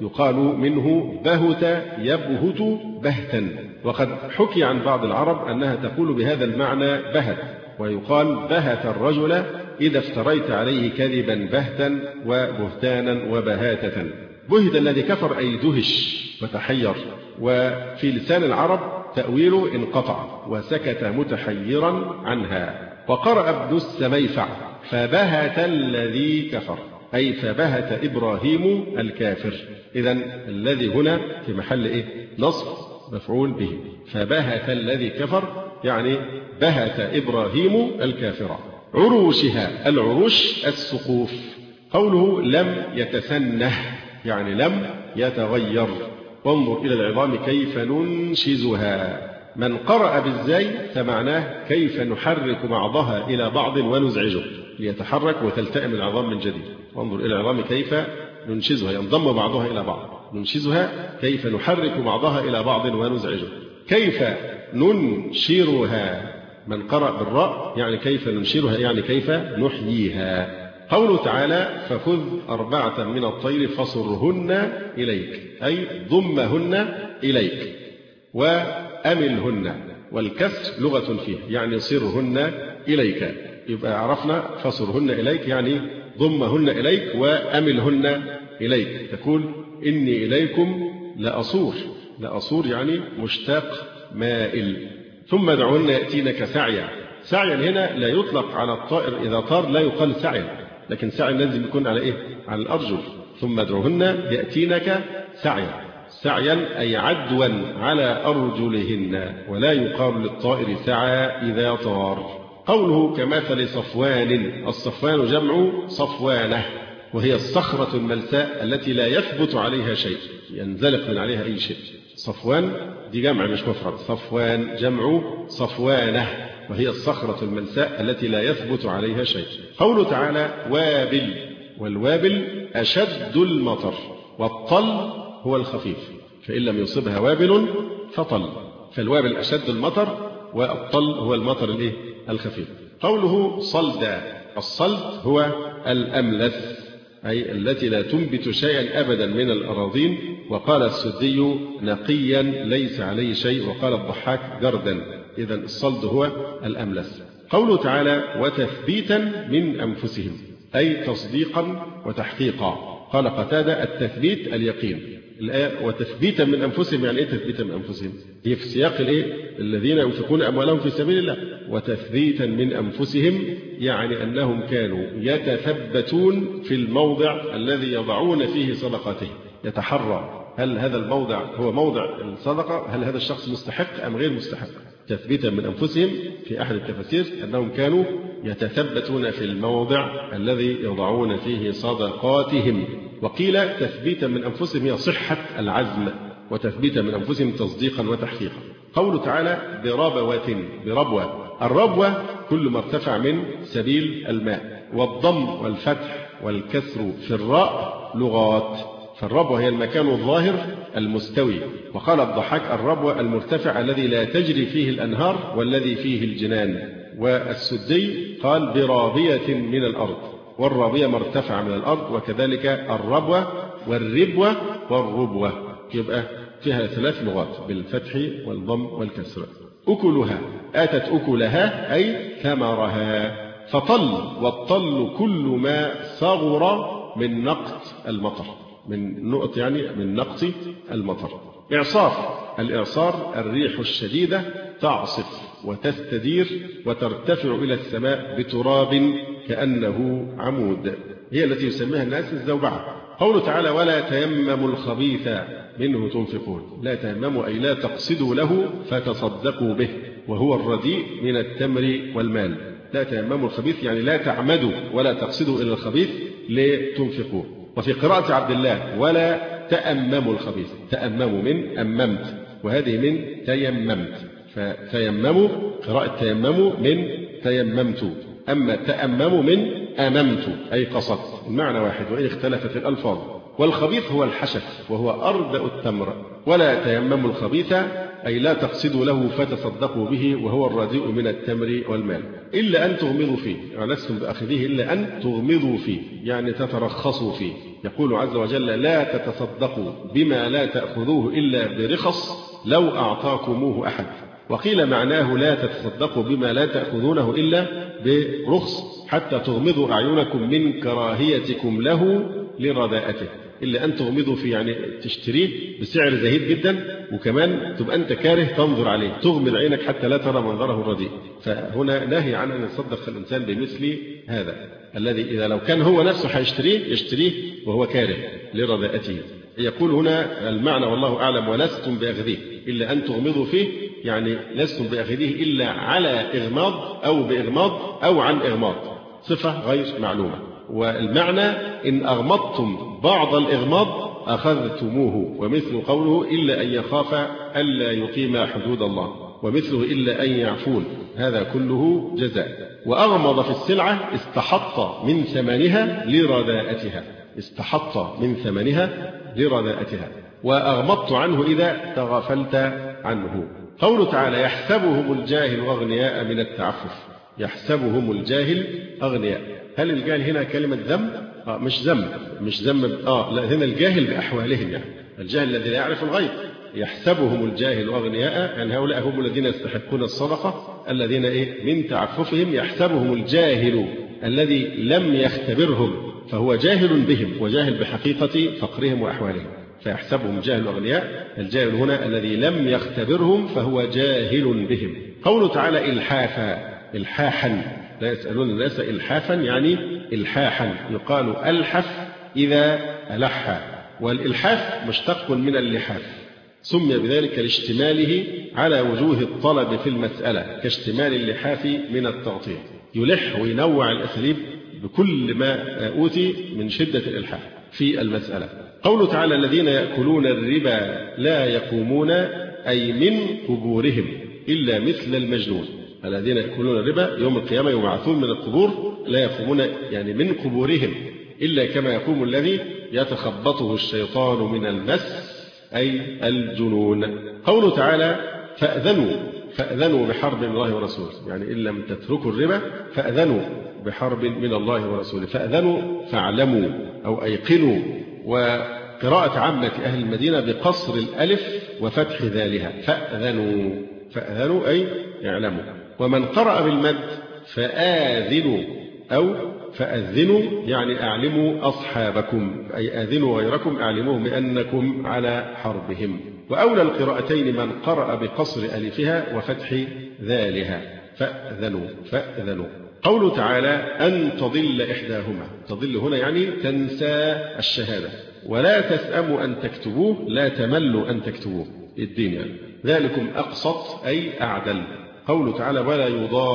يقال منه بهت يبهت بهتا. وقد حكي عن بعض العرب أنها تقول بهذا المعنى بهت، ويقال بهت الرجل إذا افتريت عليه كذبا بهتا وبهتانا وبهاتة. بهت الذي كفر أي دهش وتحير. وفي لسان العرب تأويله انقطع وسكت متحيرا عنها. وقرأ ابن السميفع فبهت الذي كفر، أي فبهت إبراهيم الكافر. إذن الذي هنا في محل إيه؟ نصب مفعول به. فبهت الذي كفر يعني بهت إبراهيم الكافر. عروشها، العروش السقوف. قوله لم يتسنه يعني لم يتغير. وانظر إلى العظام كيف ننشزها. من قرأ بالزاي فمعناه كيف نحرك بعضها إلى بعض ونزعجه ليتحرك وتلتئم العظام من جديد. وانظر إلى العظام كيف ننشزها، ينضم بعضها إلى بعض. ننشزها كيف نحرك بعضها إلى بعض ونزعجه. كيف ننشرها، من قرأ بالراء يعني كيف ننشرها يعني كيف نحييها. قوله تعالى فخذ أربعة من الطير فصرهن إليك، أي ضمهن إليك وأملهن، والكسر لغة فيه يعني صرهن إليك. يبقى عرفنا فصرهن إليك يعني ضمهن إليك وأملهن إليك. تقول إني إليكم لأصور، لأصور يعني مشتاق مائل. ثم ادعوهن يأتينك سعيا. سعيا هنا لا يطلق على الطائر إذا طار، لا يقال سعيا، لكن سعي لازم يكون على إيه؟ على الأرجل. ثم ادعوهن يأتينك سعيا. سعيا أي عدوا على أرجلهن، ولا يقال للطائر سعى إذا طار. قوله كمثل صفوان. الصفوان جمع صفوانة، وهي الصخرة الملساء التي لا يثبت عليها شيء، ينزلق من عليها أي شيء. صفوان دي جمع مش مفرد، صفوان جمع صفوانة، وهي الصخرة الملساء التي لا يثبت عليها شيء. قوله تعالى وابل. والوابل أشد المطر، والطل هو الخفيف، فإن لم يصبها وابل فطل. فالوابل أشد المطر، والطل هو المطر الإيه؟ الخفيف. قوله صلدا. الصلد هو الأملس، أي التي لا تنبت شيئا أبدا من الأراضين. وقال السدي نقيا ليس عليه شيء، وقال الضحاك جردا. إذن الصلد هو الأملس. قوله تعالى وتثبيتا من أنفسهم، أي تصديقا وتحقيقا. قال قتادة التثبيت اليقين. الآية وتثبيتا من أنفسهم يعني إيه تثبيتا من أنفسهم؟ هي في سياق الإيه؟ الذين ينفقون أموالهم في سبيل الله. وتثبيتا من أنفسهم يعني أنهم كانوا يتثبتون في الموضع الذي يضعون فيه صدقاتهم، يتحرى هل هذا الموضع هو موضع الصدقة، هل هذا الشخص مستحق أم غير مستحق. تثبيتا من أنفسهم في أحد التفاسير أنهم كانوا يتثبتون في الموضع الذي يضعون فيه صدقاتهم. وقيل تثبيتا من أنفسهم هي صحة العزم، وتثبيتا من أنفسهم تصديقا وتحقيقا. قوله تعالى بربوة. بربوة الربوة كل ما ارتفع من سبيل الماء. والضم والفتح والكسر في الراء لغات. فالربوة هي المكان الظاهر المستوي. وقال الضحاك الربوة المرتفع الذي لا تجري فيه الأنهار والذي فيه الجنان. والسدي قال برابية من الأرض، والرابية مرتفع من الأرض. وكذلك الربوة والربوة والربوة، يبقى فيها ثلاث لغات بالفتح والضم والكسر. أكلها آتت أكلها أي ثمرها. فطل. والطل كل ما صغر من نقط المطر، من نقط يعني من نقط المطر. إعصار. الإعصار الريح الشديدة تعصف وتستدير وترتفع إلى السماء بتراب كأنه عمود، هي التي يسميها الناس الزوبعة. قوله تعالى ولا تيمموا الخبيث منه تنفقون. لا تيمموا أي لا تقصدوا له فتصدقوا به، وهو الرديء من التمر والمال. لا تيمموا الخبيث يعني لا تعمدوا ولا تقصدوا إلى الخبيث لتنفقوا. وفي قراءة عبد الله ولا تأمموا الخبيث. تأمموا من أممت، وهذه من تيممت. فتيمموا قراءة تيمموا من تيممت، أما تأمموا من أممت أي قصدت. المعنى واحد وإن اختلفت الألفاظ. والخبيث هو الحشف وهو أردأ التمر. ولا تيمموا الخبيث أي لا تقصدوا له فتصدقوا به، وهو الرديء من التمر والمال. إلا أن تغمضوا فيه، يعني لستم بأخذيه إلا أن تغمضوا فيه يعني تترخصوا فيه. يقول عز وجل لا تتصدقوا بما لا تأخذوه إلا برخص لو أعطاكموه أحد. وقيل معناه لا تتصدقوا بما لا تأخذونه إلا برخص حتى تغمضوا أعينكم من كراهيتكم له لرداءته، إلا أن تغمضوا في يعني تشتريه بسعر زهيد جدا، وكمان تبقى أنت كاره تنظر عليه، تغمض عينك حتى لا ترى منظره الرديء. فهنا نهي عن أن يتصدق الإنسان بمثل هذا الذي إذا لو كان هو نفسه هيشتريه يشتريه وهو كاره لرداءته. يقول هنا المعنى والله أعلم ولستم بأخذيه إلا أن تغمضوا فيه، يعني لستم بأخذيه إلا على إغماض أو بإغماض أو عن إغماض، صفة غير معلومة. والمعنى إن أغمضتم بعض الإغماض أخذتموه، ومثل قوله إلا أن يخاف ألا يقيم حدود الله، ومثله إلا أن يعفون، هذا كله جزاء. وأغمض في السلعة استحط من ثمنها لرداءتها، استحط من ثمنها لرداءتها. وأغمضت عنه إذا تغافلت عنه. قوله تعالى يحسبهم الجاهل أغنياء من التعفف، يحسبهم الجاهل أغنياء. هل الجاهل هنا كلمة ذم؟ آه مش ذم، مش ذم آه لا، هنا الجاهل بأحوالهم، يعني الجاهل الذي لا يعرف الغيب. يحسبهم الجاهل أغنياء، يعني هؤلاء هم الذين يستحقون الصدقة، الذين إيه من تعففهم. يحسبهم الجاهل الذي لم يختبرهم فهو جاهل بهم وجاهل بحقيقة فقرهم وأحوالهم، فيحسبهم جاهل أغنياء. الجاهل هنا الذي لم يختبرهم فهو جاهل بهم. قوله تعالى إلحافا، إلحاحا، لا يسألون الناس إلحافا يعني إلحاحا، يقال ألحف إذا ألح، والإلحاف مشتق من اللحاف، سمي بذلك لاشتماله على وجوه الطلب في المسألة كاشتمال اللحاف من التغطية، يلح وينوع الأساليب بكل ما أوتي من شدة الإلحاح في المسألة. قوله تعالى الذين يأكلون الربا لا يقومون أي من قبورهم إلا مثل المجنون. الذين يأكلون الربا يوم القيامة يبعثون من القبور، لا يقومون يعني من قبورهم إلا كما يقوم الذي يتخبطه الشيطان من المس أي الجنون. قوله تعالى فأذنوا، فأذنوا بحرب من الله ورسوله، يعني إن لم تتركوا الربا فأذنوا بحرب من الله ورسوله. فأذنوا فاعلموا أو أيقنوا. وقراءة عامة أهل المدينة بقصر الألف وفتح ذالها، فأذنوا، فأذنوا أي اعلموا. ومن قرأ بالمد فآذنوا أو فأذنوا يعني أعلموا أصحابكم، أي آذنوا غيركم أعلموهم بأنكم على حربهم. وأولى القراءتين من قرأ بقصر ألفها وفتح ذالها، فأذنوا، فأذنوا. قوله تعالى أن تضل إحداهما، تضل هنا يعني تنسى الشهادة. ولا تسأموا أن تكتبوه، لا تملوا أن تكتبوه، الدين يعني. ذلكم أقسط أي أعدل. قوله تعالى ولا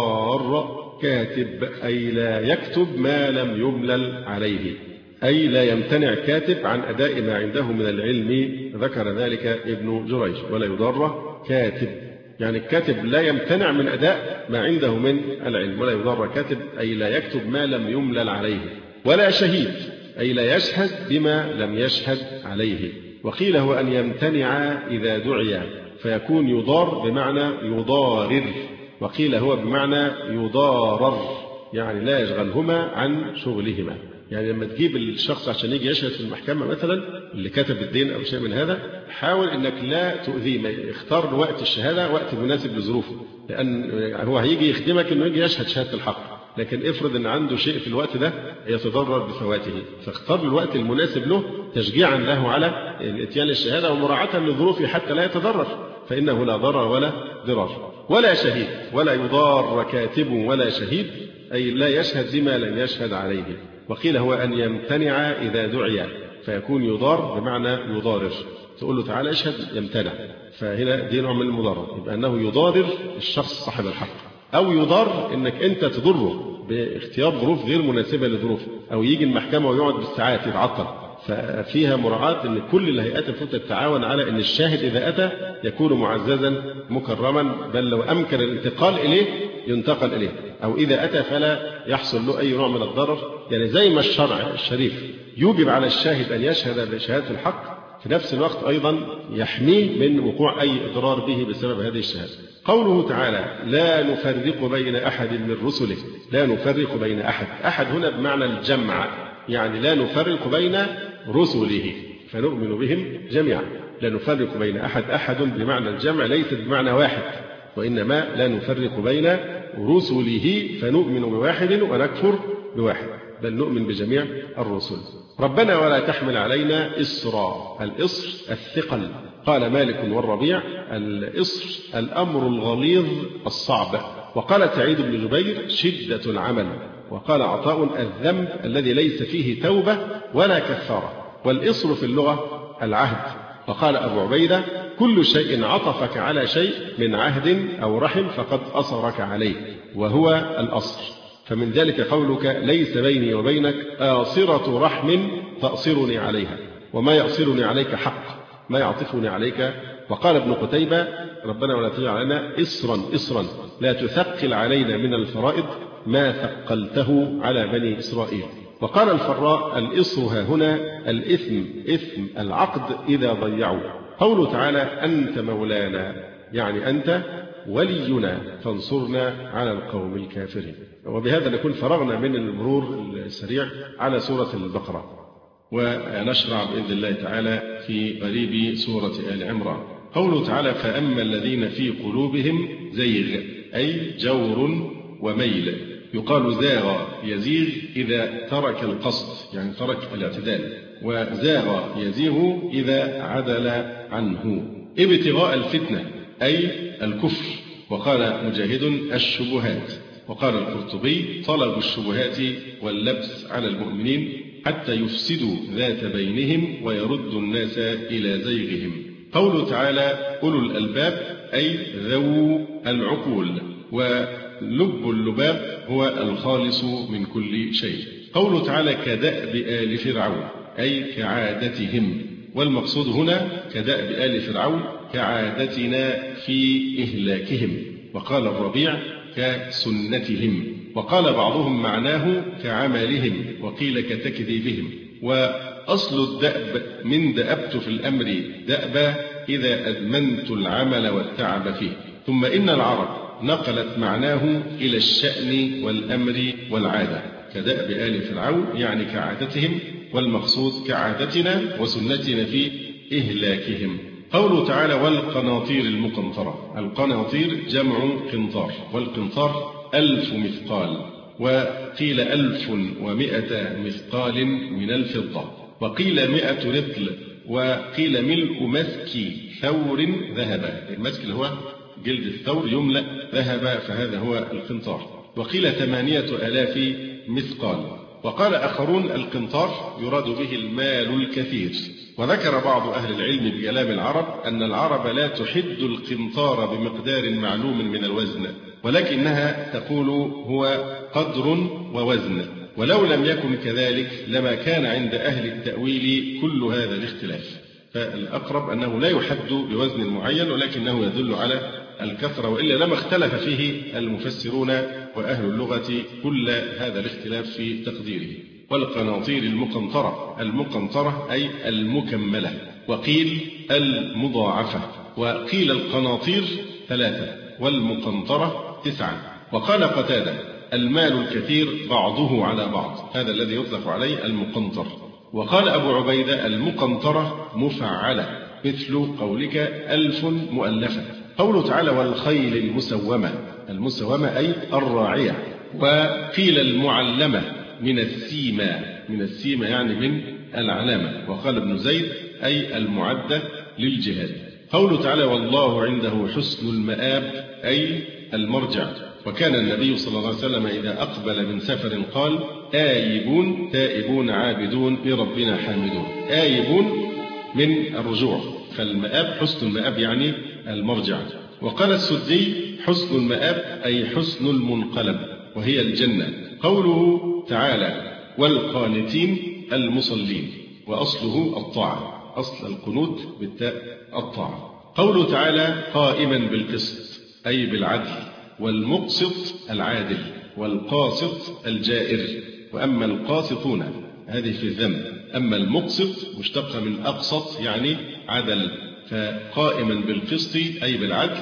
يضار كاتب أي لا يكتب ما لم يملل عليه، أي لا يمتنع كاتب عن أداء ما عنده من العلم، ذكر ذلك ابن جريج. ولا يضار كاتب يعني الكاتب لا يمتنع من أداء ما عنده من العلم. ولا يضار كاتب أي لا يكتب ما لم يملل عليه. ولا شهيد أي لا يشهد بما لم يشهد عليه. وقيل هو أن يمتنع إذا دعي فيكون يضار بمعنى يضارر، وقيل هو بمعنى يضارر يعني لا يشغلهما عن شغلهما. يعني لما تجيب الشخص عشان يجي يشهد في المحكمة مثلا اللي كتب الدين أو شيء من هذا، حاول أنك لا تؤذيه، اختار وقت الشهادة وقت مناسب لظروفه، لأن هو هيجي يخدمك أنه يجي يشهد شهادة الحق، لكن افرض أن عنده شيء في الوقت ده يتضرر بفواته، فاختار الوقت المناسب له تشجيعا له على الاتيان للشهادة ومراعاة لظروفه حتى لا يتضرر، فإنه لا ضرر ولا ضرار. ولا شهيد، ولا يضار كاتب ولا شهيد أي لا يشهد بما لم يشهد عليه. وقيل هو أن يمتنع إذا دعي فيكون يضار بمعنى يضارر، تقول له تعالى اشهد يمتنع، فهنا دي نوع من المضارة، يبقى أنه يضارر الشخص صاحب الحق. أو يضار أنك أنت تضره باختيار ظروف غير مناسبة لظروفه، أو يجي المحكمة ويقعد بالساعات يتعطل، ففيها مراعاة أن كل الهيئات المفروض تتعاون على أن الشاهد إذا أتى يكون معززا مكرما، بل لو أمكن الانتقال إليه ينتقل إليه، أو إذا أتى فلا يحصل له أي نوع من الضرر. يعني زي ما الشرع الشريف يوجب على الشاهد أن يشهد بشهادة الحق، في نفس الوقت أيضا يحميه من وقوع أي إضرار به بسبب هذه الشهادة. قوله تعالى لا نفرق بين أحد من رسله، لا نفرق بين أحد، أحد هنا بمعنى الجمع، يعني لا نفرق بين رسله فنؤمن بهم جميعا. لا نفرق بين أحد، أحد بمعنى الجمع ليست بمعنى واحد، وإنما لا نفرق بين رسله فنؤمن بواحد ونكفر بواحد، بل نؤمن بجميع الرسل. ربنا ولا تحمل علينا إصرا. الإصر الثقل. قال مالك والربيع الإصر الأمر الغليظ الصعب. وقال سعيد بن جبير شدة العمل. وقال عطاء الذنب الذي ليس فيه توبة ولا كفارة. والإصر في اللغة العهد. وقال أبو عبيدة كل شيء عطفك على شيء من عهد أو رحم فقد أصرك عليه، وهو الأصر. فمن ذلك قولك ليس بيني وبينك آصرة رحم تأصرني عليها، وما يأصرني عليك حق، ما يعطفني عليك. وقال ابن قتيبة ربنا ولا تجعل علينا إصرا إصرا لا تثقل علينا من الفرائض ما ثقلته على بني إسرائيل. وقال الفراء الإصر ها هنا الإثم، إثم العقد إذا ضيعوا. قوله تعالى أنت مولانا يعني أنت ولينا فانصرنا على القوم الكافرين. وبهذا نكون فرغنا من المرور السريع على سورة البقرة، ونشرع بإذن الله تعالى في قريب سورة آل عمران. قوله تعالى فأما الذين في قلوبهم زيغ أي جور وميل. يقال زاغ يزيغ إذا ترك القصد يعني ترك الاعتدال، وزاغ يزيغ إذا عدل عنه. ابتغاء الفتنة أي الكفر. وقال مجاهد الشبهات. وقال القرطبي طلب الشبهات واللبس على المؤمنين حتى يفسدوا ذات بينهم ويردوا الناس إلى زيغهم. قوله تعالى أولو الألباب أي ذو العقول، ولب اللباب هو الخالص من كل شيء. قوله تعالى كدأب آل فرعون أي كعادتهم، والمقصود هنا كدأب آل فرعون كعادتنا في إهلاكهم. وقال الربيع كسنتهم. وقال بعضهم معناه كعملهم، وقيل كتكذيبهم. وأصل الدأب من دأبت في الأمر دأبا إذا أدمنت العمل والتعب فيه. ثم إن العرب نقلت معناه إلى الشأن والأمر والعادة كدأب آل فرعون يعني كعادتهم، والمقصود كعادتنا وسنتنا في إهلاكهم. قوله تعالى والقناطير المقنطرة. القناطير جمع قنطار، والقنطار ألف مثقال، وقيل ألف ومائة مثقال من الفضة، وقيل مائة رطل، وقيل ملء مسك ثور ذهبا. المسك اللي هو جلد الثور يملأ ذهبا فهذا هو القنطار. وقيل ثمانية آلاف مثقال. وقال آخرون القنطار يراد به المال الكثير. وذكر بعض أهل العلم بكلام العرب أن العرب لا تحد القنطار بمقدار معلوم من الوزن، ولكنها تقول هو قدر ووزن. ولو لم يكن كذلك لما كان عند أهل التأويل كل هذا الاختلاف. فالأقرب أنه لا يحد بوزن معين، ولكنه يدل على الكثرة، وإلا لما اختلف فيه المفسرون وأهل اللغة كل هذا الاختلاف في تقديره. والقناطير المقنطرة. المقنطرة أي المكملة، وقيل المضاعفة. وقيل القناطير ثلاثة والمقنطرة تسعة. وقال قتادة المال الكثير بعضه على بعض، هذا الذي يطلق عليه المقنطر. وقال أبو عبيدة المقنطرة مفعلة مثل قولك ألف مؤلفة. قوله تعالى والخيل المسومة. المسومة أي الراعية. وقيل المعلمة من السيمة، من السيمة يعني من العلامة. وقال ابن زيد أي المعدة للجهاد. قوله تعالى والله عنده حسن المآب أي المرجع. وكان النبي صلى الله عليه وسلم إذا أقبل من سفر قال آيبون تائبون عابدون لربنا حامدون. آيبون من الرجوع، فالمآب حسن المآب يعني المرجع. وقال السدي حسن المآب أي حسن المنقلب وهي الجنة. قوله تعالى والقانتين المصلين، وأصله الطاعة، أصل القنوت بالتاء الطاعة. قوله تعالى قائما بالقسط أي بالعدل، والمقسط العادل، والقاسط الجائر. وأما القاسطون هذه في الذم، أما المقسط مشتق من أقسط يعني عدل، فقائما بالقسط أي بالعدل،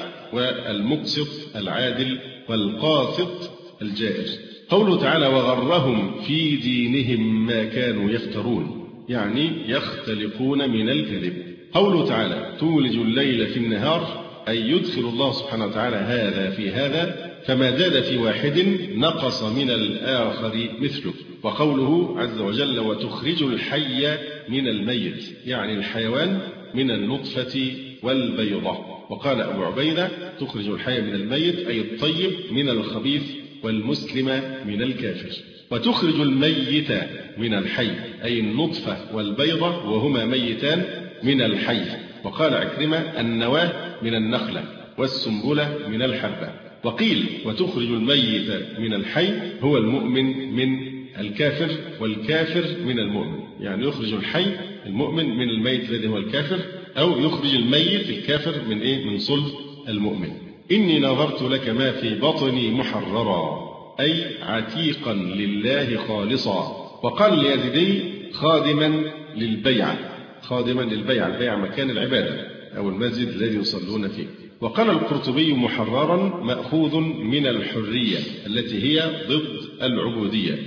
والمقسط العادل، والقاسط الجائر. قوله تعالى وغرهم في دينهم ما كانوا يفترون. يعني يختلقون من الكذب. قوله تعالى تولج الليل في النهار أي يدخل الله سبحانه وتعالى هذا في هذا، فما زاد في واحد نقص من الآخر مثله. وقوله عز وجل وتخرج الحي من الميت، يعني الحيوان من النطفة والبيضة. وقال أبو عبيدة تخرج الحي من الميت أي الطيب من الخبيث والمسلم من الكافر. وتخرج الميت من الحي أي النطفة والبيضة وهما ميتان من الحي. وقال عكرمة النواة من النخلة والسنبلة من الحبة. وقيل وتخرج الميت من الحي هو المؤمن من الكافر والكافر من المؤمن، يعني يخرج الحي المؤمن من الميت الذي هو الكافر، أو يخرج الميت الكافر من إيه؟ من صلب المؤمن. إني نظرت لك ما في بطني محررا أي عتيقا لله خالصا. وقال اليزيدي خادما للبيعة، خادما للبيعة، البيعة مكان العبادة أو المسجد الذي يصلون فيه. وقال القرطبي محررا مأخوذ من الحرية التي هي ضد العبودية.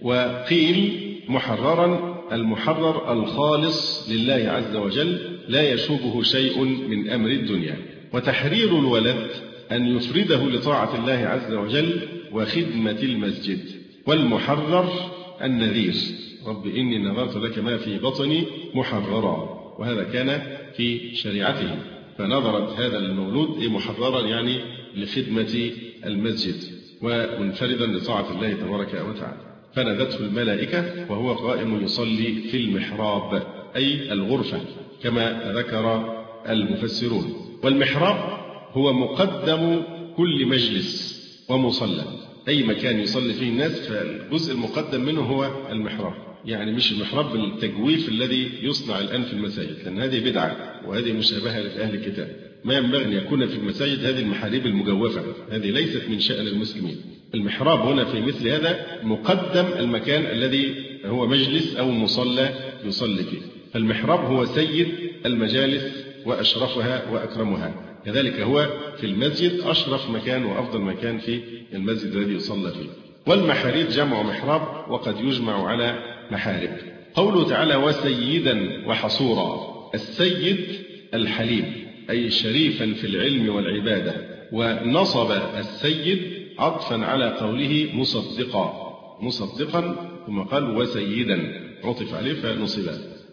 وقيل محررا المحرر الخالص لله عز وجل لا يشوبه شيء من أمر الدنيا. وتحرير الولد أن يفرده لطاعة الله عز وجل وخدمة المسجد. والمحرر النذير رب إني نذرت لك ما في بطني محررا، وهذا كان في شريعته، فنظرت هذا المولود محررا يعني لخدمة المسجد ومنفردا لطاعة الله تبارك وتعالى. فنادته الملائكة وهو قائم يصلي في المحراب أي الغرفة كما ذكر المفسرون. والمحراب هو مقدم كل مجلس ومصلى، أي مكان يصلي فيه الناس فالجزء المقدم منه هو المحراب، يعني مش المحراب بالتجويف الذي يصنع الآن في المساجد، لأن هذه بدعة وهذه مشابهة لأهل الكتاب. ما ينبغي أن يكون في المساجد هذه المحاريب المجوفة، هذه ليست من شأن المسلمين. المحراب هنا في مثل هذا مقدم المكان الذي هو مجلس أو مصلى يصلي فيه. فالمحراب هو سيد المجالس وأشرفها وأكرمها، كذلك هو في المسجد أشرف مكان وأفضل مكان في المسجد الذي يصلى فيه. والمحاريب جمع محراب وقد يجمع على محارب. قوله تعالى وسيدا وحصورا، السيد الحليم أي شريفا في العلم والعبادة. ونصب السيد عطفا على قوله مصدقا، مصدقا ثم قال وسيدا عطف عليه فنصبا.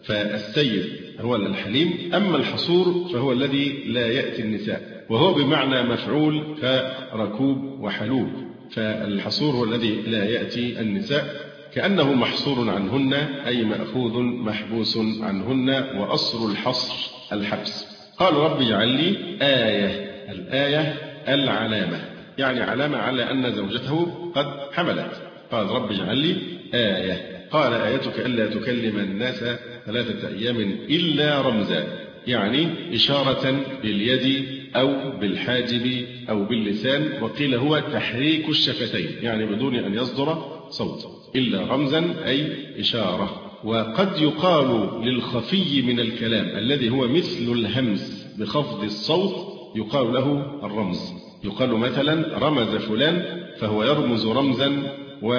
فالسيد هو الحليم، أما الحصور فهو الذي لا يأتي النساء، وهو بمعنى مفعول كركوب وحلوب. فالحصور هو الذي لا يأتي النساء كأنه محصور عنهن أي مأخوذ محبوس عنهن، وأصل الحصر الحبس. قال رب اجعل لي آية، الآية العلامة، يعني علامة على أن زوجته قد حملت. قال رب اجعل لي آية. قال آيتك ألا تكلم الناس ثلاثة أيام إلا رمزا، يعني إشارة باليد أو بالحاجب أو باللسان. وقيل هو تحريك الشفتين، يعني بدون أن يصدر صوت، إلا رمزا أي إشارة. وقد يقال للخفي من الكلام الذي هو مثل الهمس بخفض الصوت يقال له الرمز. يقال مثلا رمز فلان فهو يرمز رمزا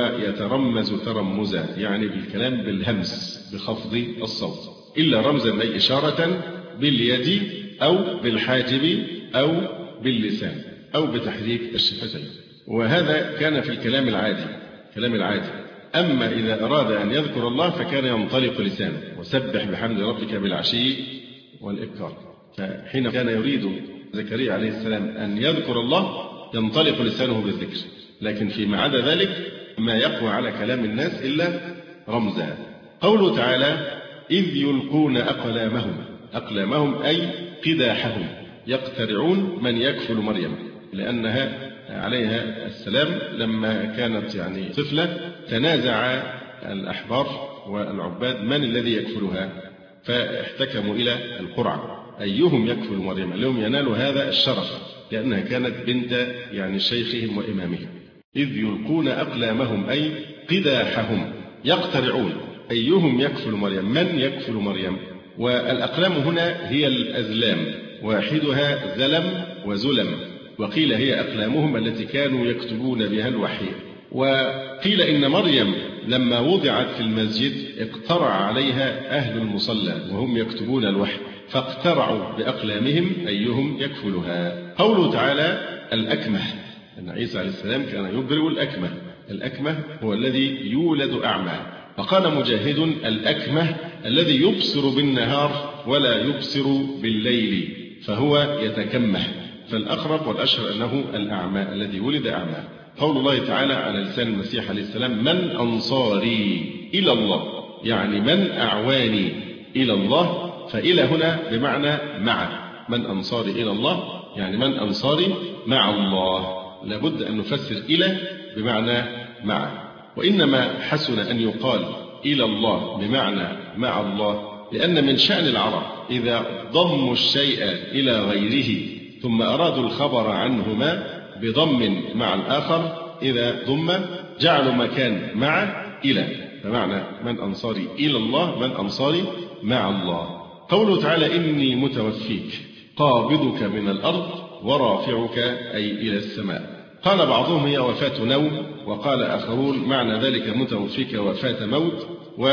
ويترمز ترمزا، يعني بالكلام بالهمس بخفض الصوت. إلا رمزا أي إشارة باليد أو بالحاجب أو باللسان أو بتحريك الشفتين. وهذا كان في الكلام العادي، كلام العادي. أما إذا أراد أن يذكر الله فكان ينطلق لسانه وسبح بحمد ربك بالعشي والإبكار. فحين كان يريد زكريا عليه السلام أن يذكر الله ينطلق لسانه بالذكر، لكن فيما عدا ذلك ما يقوى على كلام الناس إلا رمزا. قوله تعالى إذ يلقون أقلامهم، أقلامهم أي قداحهم، يقترعون من يكفل مريم، لأنها عليها السلام لما كانت يعني طفلة تنازع الأحبار والعباد من الذي يكفلها، فاحتكموا إلى القرعة أيهم يكفل مريم، لهم ينالوا هذا الشرف لأنها كانت بنت يعني شيخهم وإمامهم. إذ يلقون أقلامهم أي قداحهم، يقترعون أيهم يكفل مريم، من يكفل مريم. والأقلام هنا هي الأزلام، واحدها زلم وزلم، وقيل هي أقلامهم التي كانوا يكتبون بها الوحي. وقيل إن مريم لما وضعت في المسجد اقترع عليها أهل المصلى وهم يكتبون الوحي، فاقترعوا بأقلامهم أيهم يكفلها. قوله تعالى الأكمه، أن عيسى عليه السلام كان يبرئ الأكمه. الأكمه هو الذي يولد أعمى. فقال مجاهد الأكمه الذي يبصر بالنهار ولا يبصر بالليل فهو يتكمه، فالأقرب والأشهر أنه الأعمى الذي ولد أعمى. قول الله تعالى على لسان المسيح عليه السلام من أنصاري إلى الله، يعني من أعواني إلى الله، فإلى هنا بمعنى مع. من أنصاري إلى الله يعني من أنصاري مع الله. لابد أن نفسر إلى بمعنى مع. وإنما حسن أن يقال إلى الله بمعنى مع الله، لأن من شأن العرب إذا ضموا الشيء إلى غيره ثم أرادوا الخبر عنهما بضم مع الآخر، إذا ضم جعلوا مكان مع إلى، فمعنى من أنصاري إلى الله من أنصاري مع الله. قوله تعالى إني متوفيك قابضك من الأرض ورافعك أي إلى السماء. قال بعضهم هي وفاة نوم، وقال آخرون معنى ذلك متوفيك وفاة موت.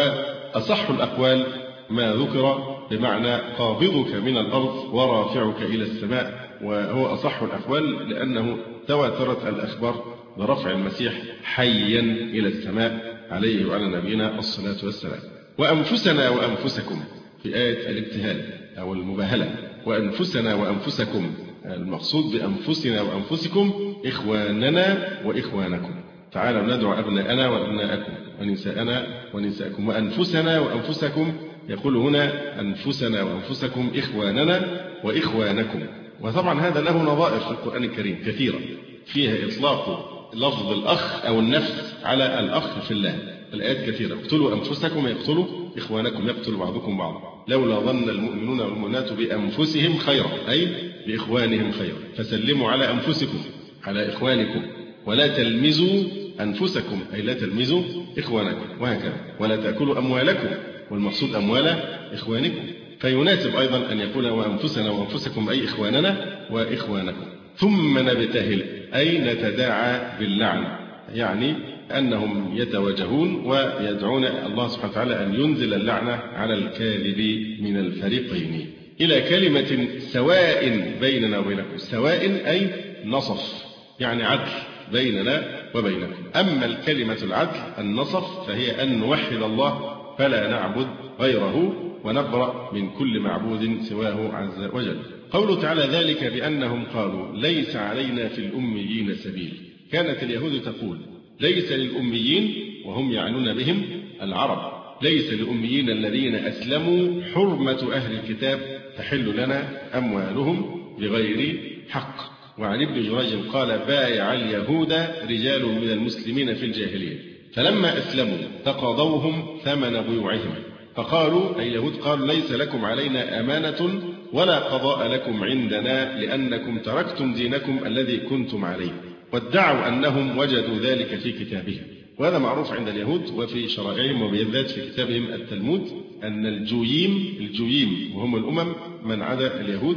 وأصح الأقوال ما ذكر بمعنى قابضك من الأرض ورافعك إلى السماء، وهو أصح الأقوال لأنه تواترت الأخبار برفع المسيح حيا إلى السماء عليه وعلى نبينا الصلاة والسلام. وأنفسنا وأنفسكم في آية الابتهال أو المباهلة، وأنفسنا وأنفسكم المقصود بأنفسنا وأنفسكم إخواننا وإخوانكم. تعالوا ندعو أبناءنا وأبناءكم ونساءنا ونساءكم وأنفسنا وأنفسكم. يقول هنا أنفسنا وأنفسكم إخواننا وإخوانكم. وطبعا هذا له نظائر في القرآن الكريم كثيرة فيها إطلاق لفظ الأخ أو النفس على الأخ في الله. الآيات كثيرة، اقتلوا أنفسكم يقتلوا إخوانكم يقتل بعضكم بعضا، لولا ظن المؤمنون والمؤمنات بأنفسهم خيرا أي بإخوانهم خيرا، فسلموا على أنفسكم على إخوانكم، ولا تلمزوا أنفسكم أي لا تلمزوا إخوانكم، وهكذا. ولا تأكلوا أموالكم، والمقصود أموال إخوانكم. فيناسب أيضا أن يقول وأنفسنا وأنفسكم أي إخواننا وإخوانكم. ثم نبتهل أي نتداعى باللعن، يعني أنهم يتواجهون ويدعون الله سبحانه وتعالى أن ينزل اللعنة على الكاذب من الفريقين إلى كلمة سواء بيننا وبينكم. سواء أي نصف، يعني عدل بيننا وبينكم. أما الكلمة العدل النصف فهي أن نوحد الله فلا نعبد غيره ونبرأ من كل معبود سواه عز وجل. قوله تعالى ذلك بأنهم قالوا ليس علينا في الأميين سبيل. كانت اليهود تقول ليس للأميين، وهم يعنون بهم العرب، ليس للأميين الذين أسلموا حرمة أهل الكتاب تحل لنا أموالهم بغير حق. وعن ابن جريج قال بايع اليهود رجال من المسلمين في الجاهلية فلما أسلموا تقاضوهم ثمن بيوعهم، فقالوا أي اليهود قالوا ليس لكم علينا أمانة ولا قضاء لكم عندنا لأنكم تركتم دينكم الذي كنتم عليه، وادعوا أنهم وجدوا ذلك في كتابهم. وهذا معروف عند اليهود وفي شرائعهم وبالذات في كتابهم التلمود أن الجويم الجويم وهم الأمم من عدا اليهود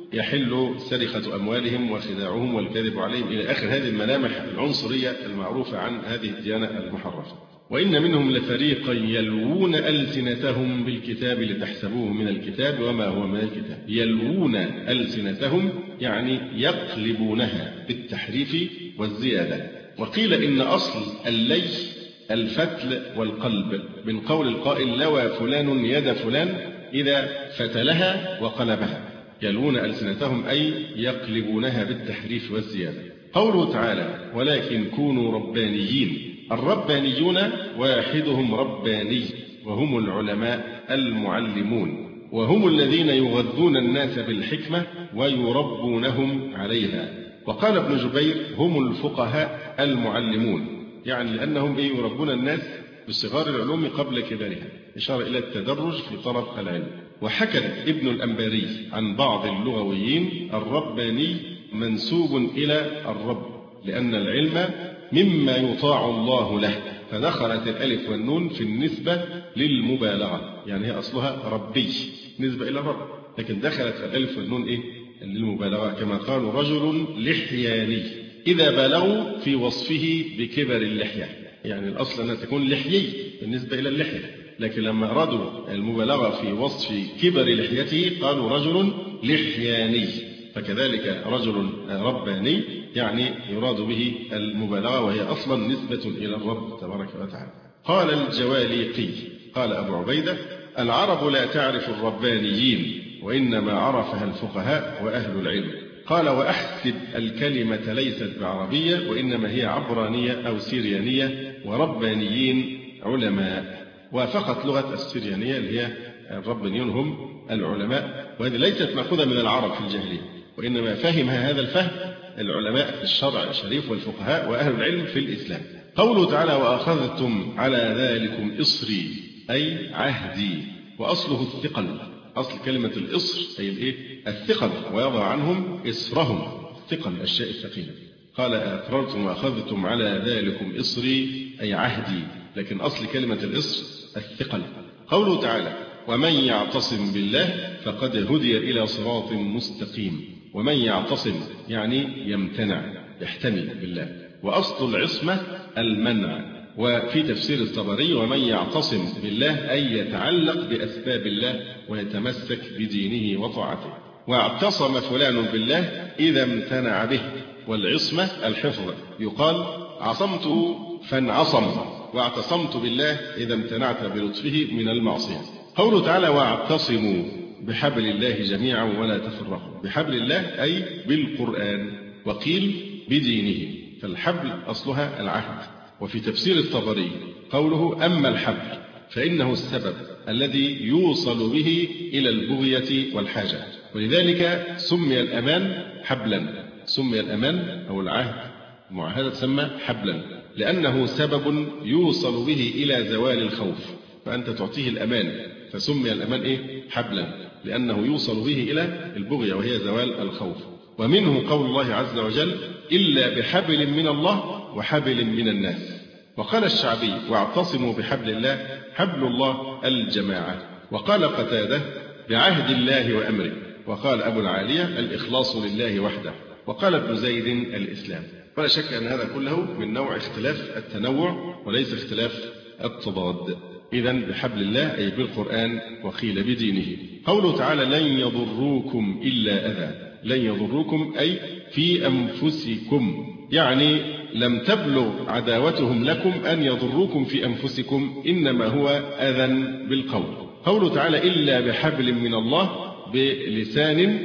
يحل سرقة أموالهم وخداعهم والكذب عليهم إلى آخر هذه الملامح العنصرية المعروفة عن هذه الديانة المحرفة. وإن منهم لفريقا يلوون ألسنتهم بالكتاب لتحسبوه من الكتاب وما هو من الكتاب. يلوون ألسنتهم يعني يقلبونها بالتحريف والزيادة. وقيل إن أصل اللي الفتل والقلب من قول القائل لوى فلان يد فلان إذا فتلها وقلبها. يلوون ألسنتهم أي يقلبونها بالتحريف والزيادة. قوله تعالى ولكن كونوا ربانيين. الربانيون واحدهم رباني وهم العلماء المعلمون، وهم الذين يغذون الناس بالحكمة ويربونهم عليها. وقال ابن جبير هم الفقهاء المعلمون، يعني لأنهم يربون الناس بصغار العلوم قبل كبارها، إشارة إلى التدرج في طلب العلم. وحكى ابن الأنباري عن بعض اللغويين الرباني منسوب إلى الرب لأن العلم مما يطاع الله له، فدخلت الألف والنون في النسبة للمبالغة، يعني هي أصلها ربي نسبة إلى الرب، لكن دخلت الألف والنون إيه للمبالغة، كما قالوا رجل لحياني إذا بالغوا في وصفه بكبر اللحية، يعني الأصل أنها تكون لحيي بالنسبة إلى اللحية، لكن لما أرادوا المبالغة في وصف كبر لحيته قالوا رجل لحياني، فكذلك رجل رباني يعني يراد به المبالغة، وهي أصلا نسبة إلى الرب تبارك وتعالى. قال الجواليقي قال أبو عبيدة: العرب لا تعرف الربانيين، وإنما عرفها الفقهاء وأهل العلم. قال: وأحسب الكلمة ليست بعربية، وإنما هي عبرانية أو سيريانية، وربانيين علماء. وافقت لغة السريانية اللي هي الربانيون هم العلماء، وهذه ليست مأخوذة من العرب في الجاهلية، وإنما فهمها هذا الفهم العلماء في الشرع الشريف والفقهاء وأهل العلم في الإسلام. قوله تعالى: وأخذتم على ذلكم إصري أي عهدي، وأصله الثقل، أصل كلمة الإصر أي الإيه؟ الثقل، ويضع عنهم إصرهم، الثقل الشيء الثقيل. قال: أقررتم وأخذتم على ذلكم إصري أي عهدي، لكن أصل كلمة الإصر الثقل. قوله تعالى: ومن يعتصم بالله فقد هدي إلى صراط مستقيم. ومن يعتصم يعني يمتنع، يحتمي بالله، وأصل العصمة المنع. وفي تفسير الطبري: ومن يعتصم بالله أي يتعلق بأسباب الله ويتمسك بدينه وطاعته. واعتصم فلان بالله إذا امتنع به، والعصمة الحفظ، يقال عصمته فانعصم، واعتصمت بالله إذا امتنعت بلطفه من المعصية. قوله تعالى: واعتصموا بحبل الله جميعا ولا تفرقوا. بحبل الله أي بالقرآن، وقيل بدينه، فالحبل أصلها العهد. وفي تفسير الطبري قوله: أما الحبل فإنه السبب الذي يوصل به إلى البغية والحاجة، ولذلك سمي الأمان حبلا، سمي الأمان أو العهد المعاهدة تسمى حبلا، لأنه سبب يوصل به إلى زوال الخوف، فأنت تعطيه الأمان فسمي الأمان إيه؟ حبلا، لأنه يوصل به إلى البغية وهي زوال الخوف. ومنه قول الله عز وجل: إلا بحبل من الله وحبل من الناس. وقال الشعبي: واعتصموا بحبل الله، حبل الله الجماعة. وقال قتادة: بعهد الله وأمره. وقال أبو العالية: الإخلاص لله وحده. وقال ابن زيد: الإسلام. ولا شك أن هذا كله من نوع اختلاف التنوع وليس اختلاف التضاد. إذن بحبل الله أي بالقرآن، وقيل بدينه. قوله تعالى: لن يضروكم إلا أذى. لن يضروكم أي في أنفسكم، يعني لم تبلغ عداوتهم لكم أن يضروكم في أنفسكم، إنما هو أذى بالقول. قوله تعالى: إلا بحبل من الله، بلسان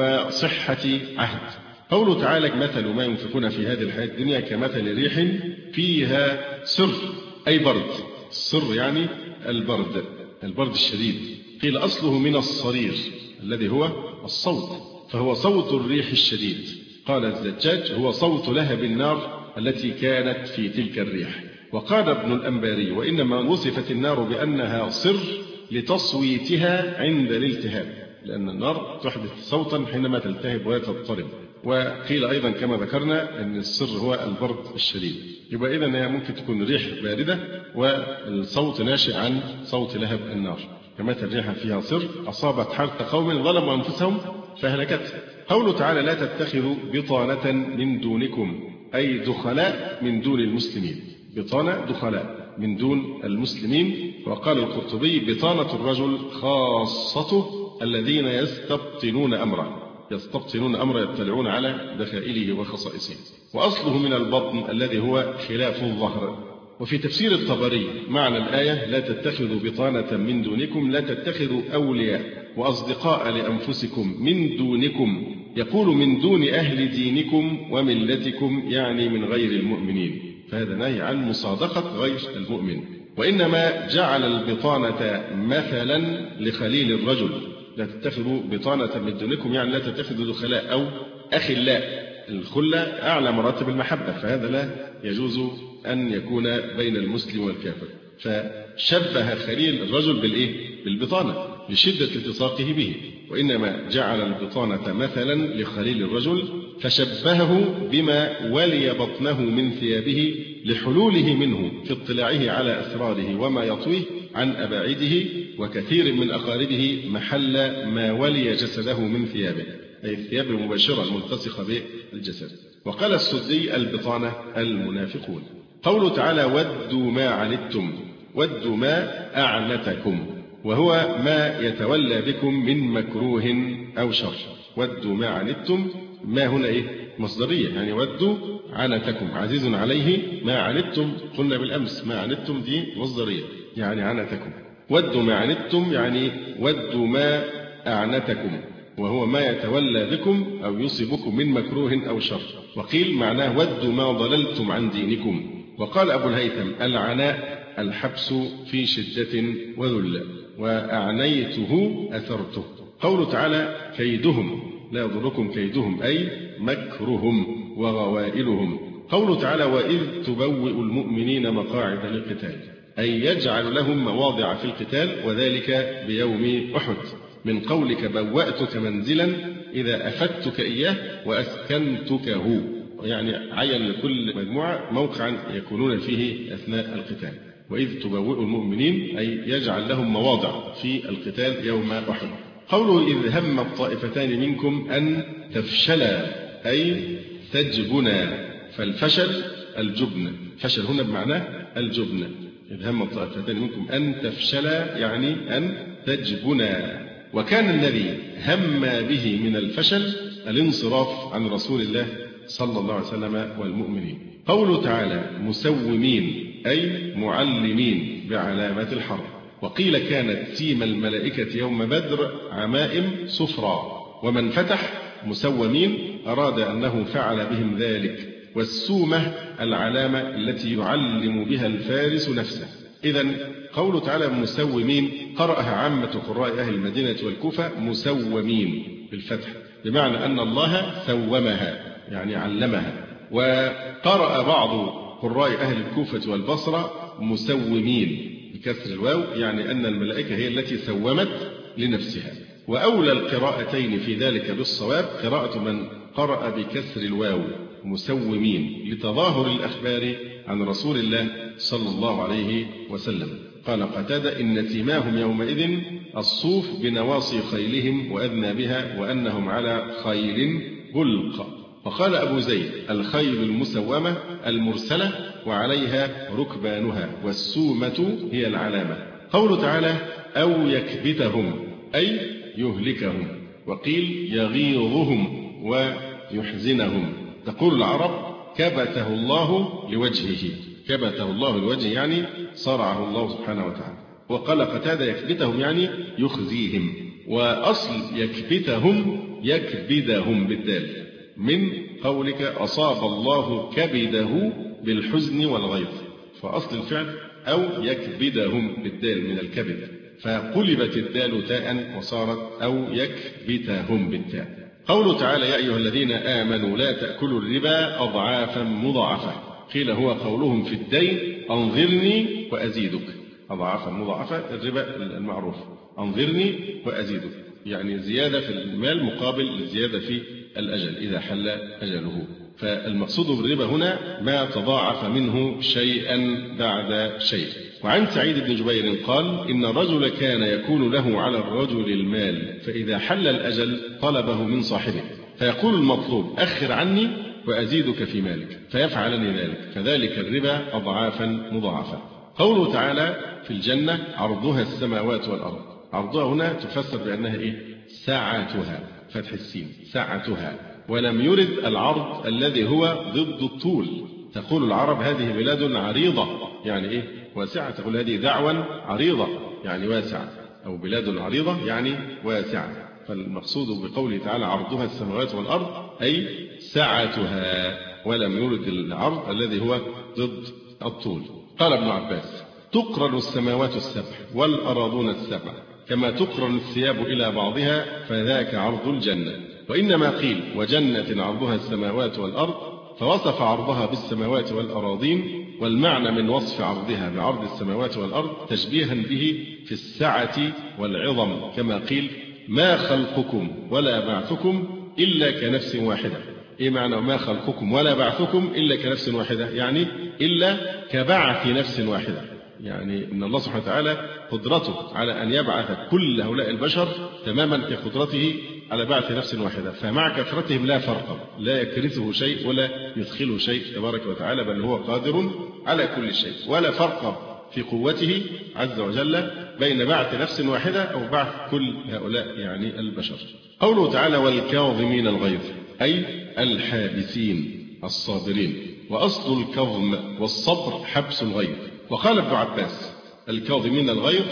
وصحة عهد. قوله تعالى: مثل ما ينفقون في هذه الحياة الدنيا كمثل ريح فيها سر أي برد. السر يعني البرد، البرد الشديد. قيل أصله من الصرير الذي هو الصوت، فهو صوت الريح الشديد. قال الزجاج: هو صوت لهب النار التي كانت في تلك الريح. وقال ابن الأنباري: وإنما وصفت النار بأنها صر لتصويتها عند الالتهاب، لأن النار تحدث صوتا حينما تلتهب وتضطرب. وقيل أيضا كما ذكرنا أن السر هو البرد الشديد. يبقى إذن هي ممكن تكون ريح باردة والصوت ناشئ عن صوت لهب النار، كمثل ريح فيها سر أصابت حرث قوم ظلموا أنفسهم فهلكتهم. قوله تعالى: لا تتخذوا بطانة من دونكم، أي دخلاء من دون المسلمين. بطانة دخلاء من دون المسلمين. وقال القرطبي: بطانة الرجل خاصته الذين يستبطنون أمره، يستبطنون أمره يطلعون على دخائله وخصائصه. وأصله من البطن الذي هو خلاف الظهر. وفي تفسير الطبري معنى الآية: لا تتخذوا بطانة من دونكم، لا تتخذوا أولياء وأصدقاء لأنفسكم من دونكم، يقول من دون أهل دينكم وملتكم، يعني من غير المؤمنين، فهذا نهي عن مصادقة غير المؤمن. وإنما جعل البطانة مثلا لخليل الرجل، لا تتخذوا بطانة من دونكم يعني لا تتخذوا دخلاء أو أخلاء. الخلة أعلى مراتب المحبة، فهذا لا يجوز أن يكون بين المسلم والكافر. فشبه خليل الرجل بالإيه؟ بالبطانة لشدة التصاقه به. وإنما جعل البطانة مثلا لخليل الرجل فشبهه بما ولي بطنه من ثيابه لحلوله منه في اطلاعه على أسراره وما يطويه عن أباعده، وكثير من أقاربه محل ما ولي جسده من ثيابه، أي الثياب المباشرة الملتصقة بالجسد. وقال السدي البطانة المنافقون. قوله تعالى ودوا ما عنتم، ودوا ما أعنتكم، وهو ما يتولى بكم من مكروه أو شر. ودوا ما عنتم، ما هنا إيه؟ مصدرية، يعني ودوا عنتكم، عزيز عليه ما عنتم، قلنا بالأمس ما عنتم دي مصدرية يعني عنتكم. ودوا ما عنتم يعني ودوا ما أعنتكم، وهو ما يتولى بكم أو يصيبكم من مكروه أو شر. وقيل معناه ودوا ما ضللتم عن دينكم. وقال أبو الهيثم العناء الحبس في شدة وذل، وأعنيته أثرته. قوله تعالى كيدهم لا يضركم كيدهم أي مكرهم وغوائلهم. قوله تعالى وإذ تبوئ المؤمنين مقاعد للقتال، أي يجعل لهم مواضع في القتال، وذلك بيوم أحد، من قولك بوأتك منزلا إذا أفدتك إياه وأسكنتكه، يعني عين لكل مجموعة موقعا يكونون فيه أثناء القتال. وإذ تبوئ المؤمنين أي يجعل لهم مواضع في القتال يوم أحد. قوله إذ هم الطائفتان منكم أن تفشلا أي تجبنا، فالفشل الجبن، فشل هنا بمعنى الجبن. إذ هم الطائفتان منكم أن تفشلا يعني أن تجبنا. وكان الذي هم به من الفشل الانصراف عن رسول الله صلى الله عليه وسلم والمؤمنين. قوله تعالى مسومين أي معلمين بعلامة الحرب. وقيل كانت سيم الملائكة يوم بدر عمائم صفرا، ومن فتح مسومين أراد أنه فعل بهم ذلك. والسومة العلامة التي يعلم بها الفارس نفسه. إذن قوله تعالى مسومين قرأها عامة قراء أهل المدينة والكوفة مسومين بالفتح، بمعنى أن الله سومها يعني علمها. وقرأ بعض قراء أهل الكوفة والبصرة مسومين بكسر الواو، يعني أن الملائكة هي التي سومت لنفسها. وأولى القراءتين في ذلك بالصواب قراءة من قرأ بكسر الواو مسومين، لتظاهر الأخبار عن رسول الله صلى الله عليه وسلم. قال قتادة إن سيماهم يومئذ الصوف بنواصي خيلهم وأذنابها وأنهم على خيل بلق. وقال أبو زيد الخيل المسومة المرسلة وعليها ركبانها، والسومة هي العلامة. قوله تعالى أو يكبتهم أي يهلكهم. وقيل يغيظهم ويحزنهم. تقول العرب كبته الله لوجهه، كبته الله لوجهه يعني صرعه الله سبحانه وتعالى. وقال قتادة يكبتهم يعني يخزيهم. وأصل يكبتهم يكبدهم بالدال، من قولك أصاب الله كبده بالحزن والغيظ، فأصل الفعل أو يكبدهم بالدال من الكبد، فقلبت الدال تاء وصارت أو يكبتهم بالتاء. قوله تعالى يا أيها الذين آمنوا لا تأكلوا الربا أضعافا مضاعفة. قيل هو قولهم في الدين أنظرني وأزيدك، أضعافا مضاعفة الربا المعروف، أنظرني وأزيدك يعني زيادة في المال مقابل الزيادة في الأجل إذا حل أجله. فالمقصود بالربا هنا ما تضاعف منه شيئا بعد شيء. وعن سعيد بن جبير قال إن الرجل كان يكون له على الرجل المال، فإذا حل الأجل طلبه من صاحبه، فيقول المطلوب أخر عني وأزيدك في مالك، فيفعلني ذلك، فذلك الربا أضعافا مضاعفة. قوله تعالى في الجنة عرضها السماوات والأرض، عرضها هنا تفسر بأنها إيه؟ سعتها، فتح السين سعتها، ولم يرد العرض الذي هو ضد الطول. تقول العرب هذه بلاد عريضة يعني إيه؟ واسعة. تقول هذه دعوة عريضة يعني واسعة، أو بلاد عريضة يعني واسعة. فالمقصود بقوله تعالى عرضها السماوات والأرض أي سعتها، ولم يرد العرض الذي هو ضد الطول. قال ابن عباس تقرن السماوات السبع والأراضون السبع كما تقرن الثياب إلى بعضها، فذاك عرض الجنة. وإنما قيل وجنة عرضها السماوات والأرض، فوصف عرضها بالسماوات والأراضين، والمعنى من وصف عرضها بعرض السماوات والأرض تشبيها به في السعة والعظم، كما قيل ما خلقكم ولا بعثكم إلا كنفس واحدة. إيه معنى ما خلقكم ولا بعثكم إلا كنفس واحدة؟ يعني إلا كبعث نفس واحدة، يعني إن الله سبحانه وتعالى قدرته على أن يبعث كل هؤلاء البشر تماما كقدرته على بعث نفس واحدة، فمع كثرتهم لا فرق، لا يكرثه شيء ولا يدخله شيء تبارك وتعالى، بل هو قادر على كل شيء، ولا فرق في قوته عز وجل بين بعث نفس واحدة أو بعث كل هؤلاء يعني البشر. قوله تعالى والكاظمين الغيظ أي الحابسين الصابرين، وأصل الكظم والصبر حبس الغيظ. وقال ابن عباس الكاظمين الغيظ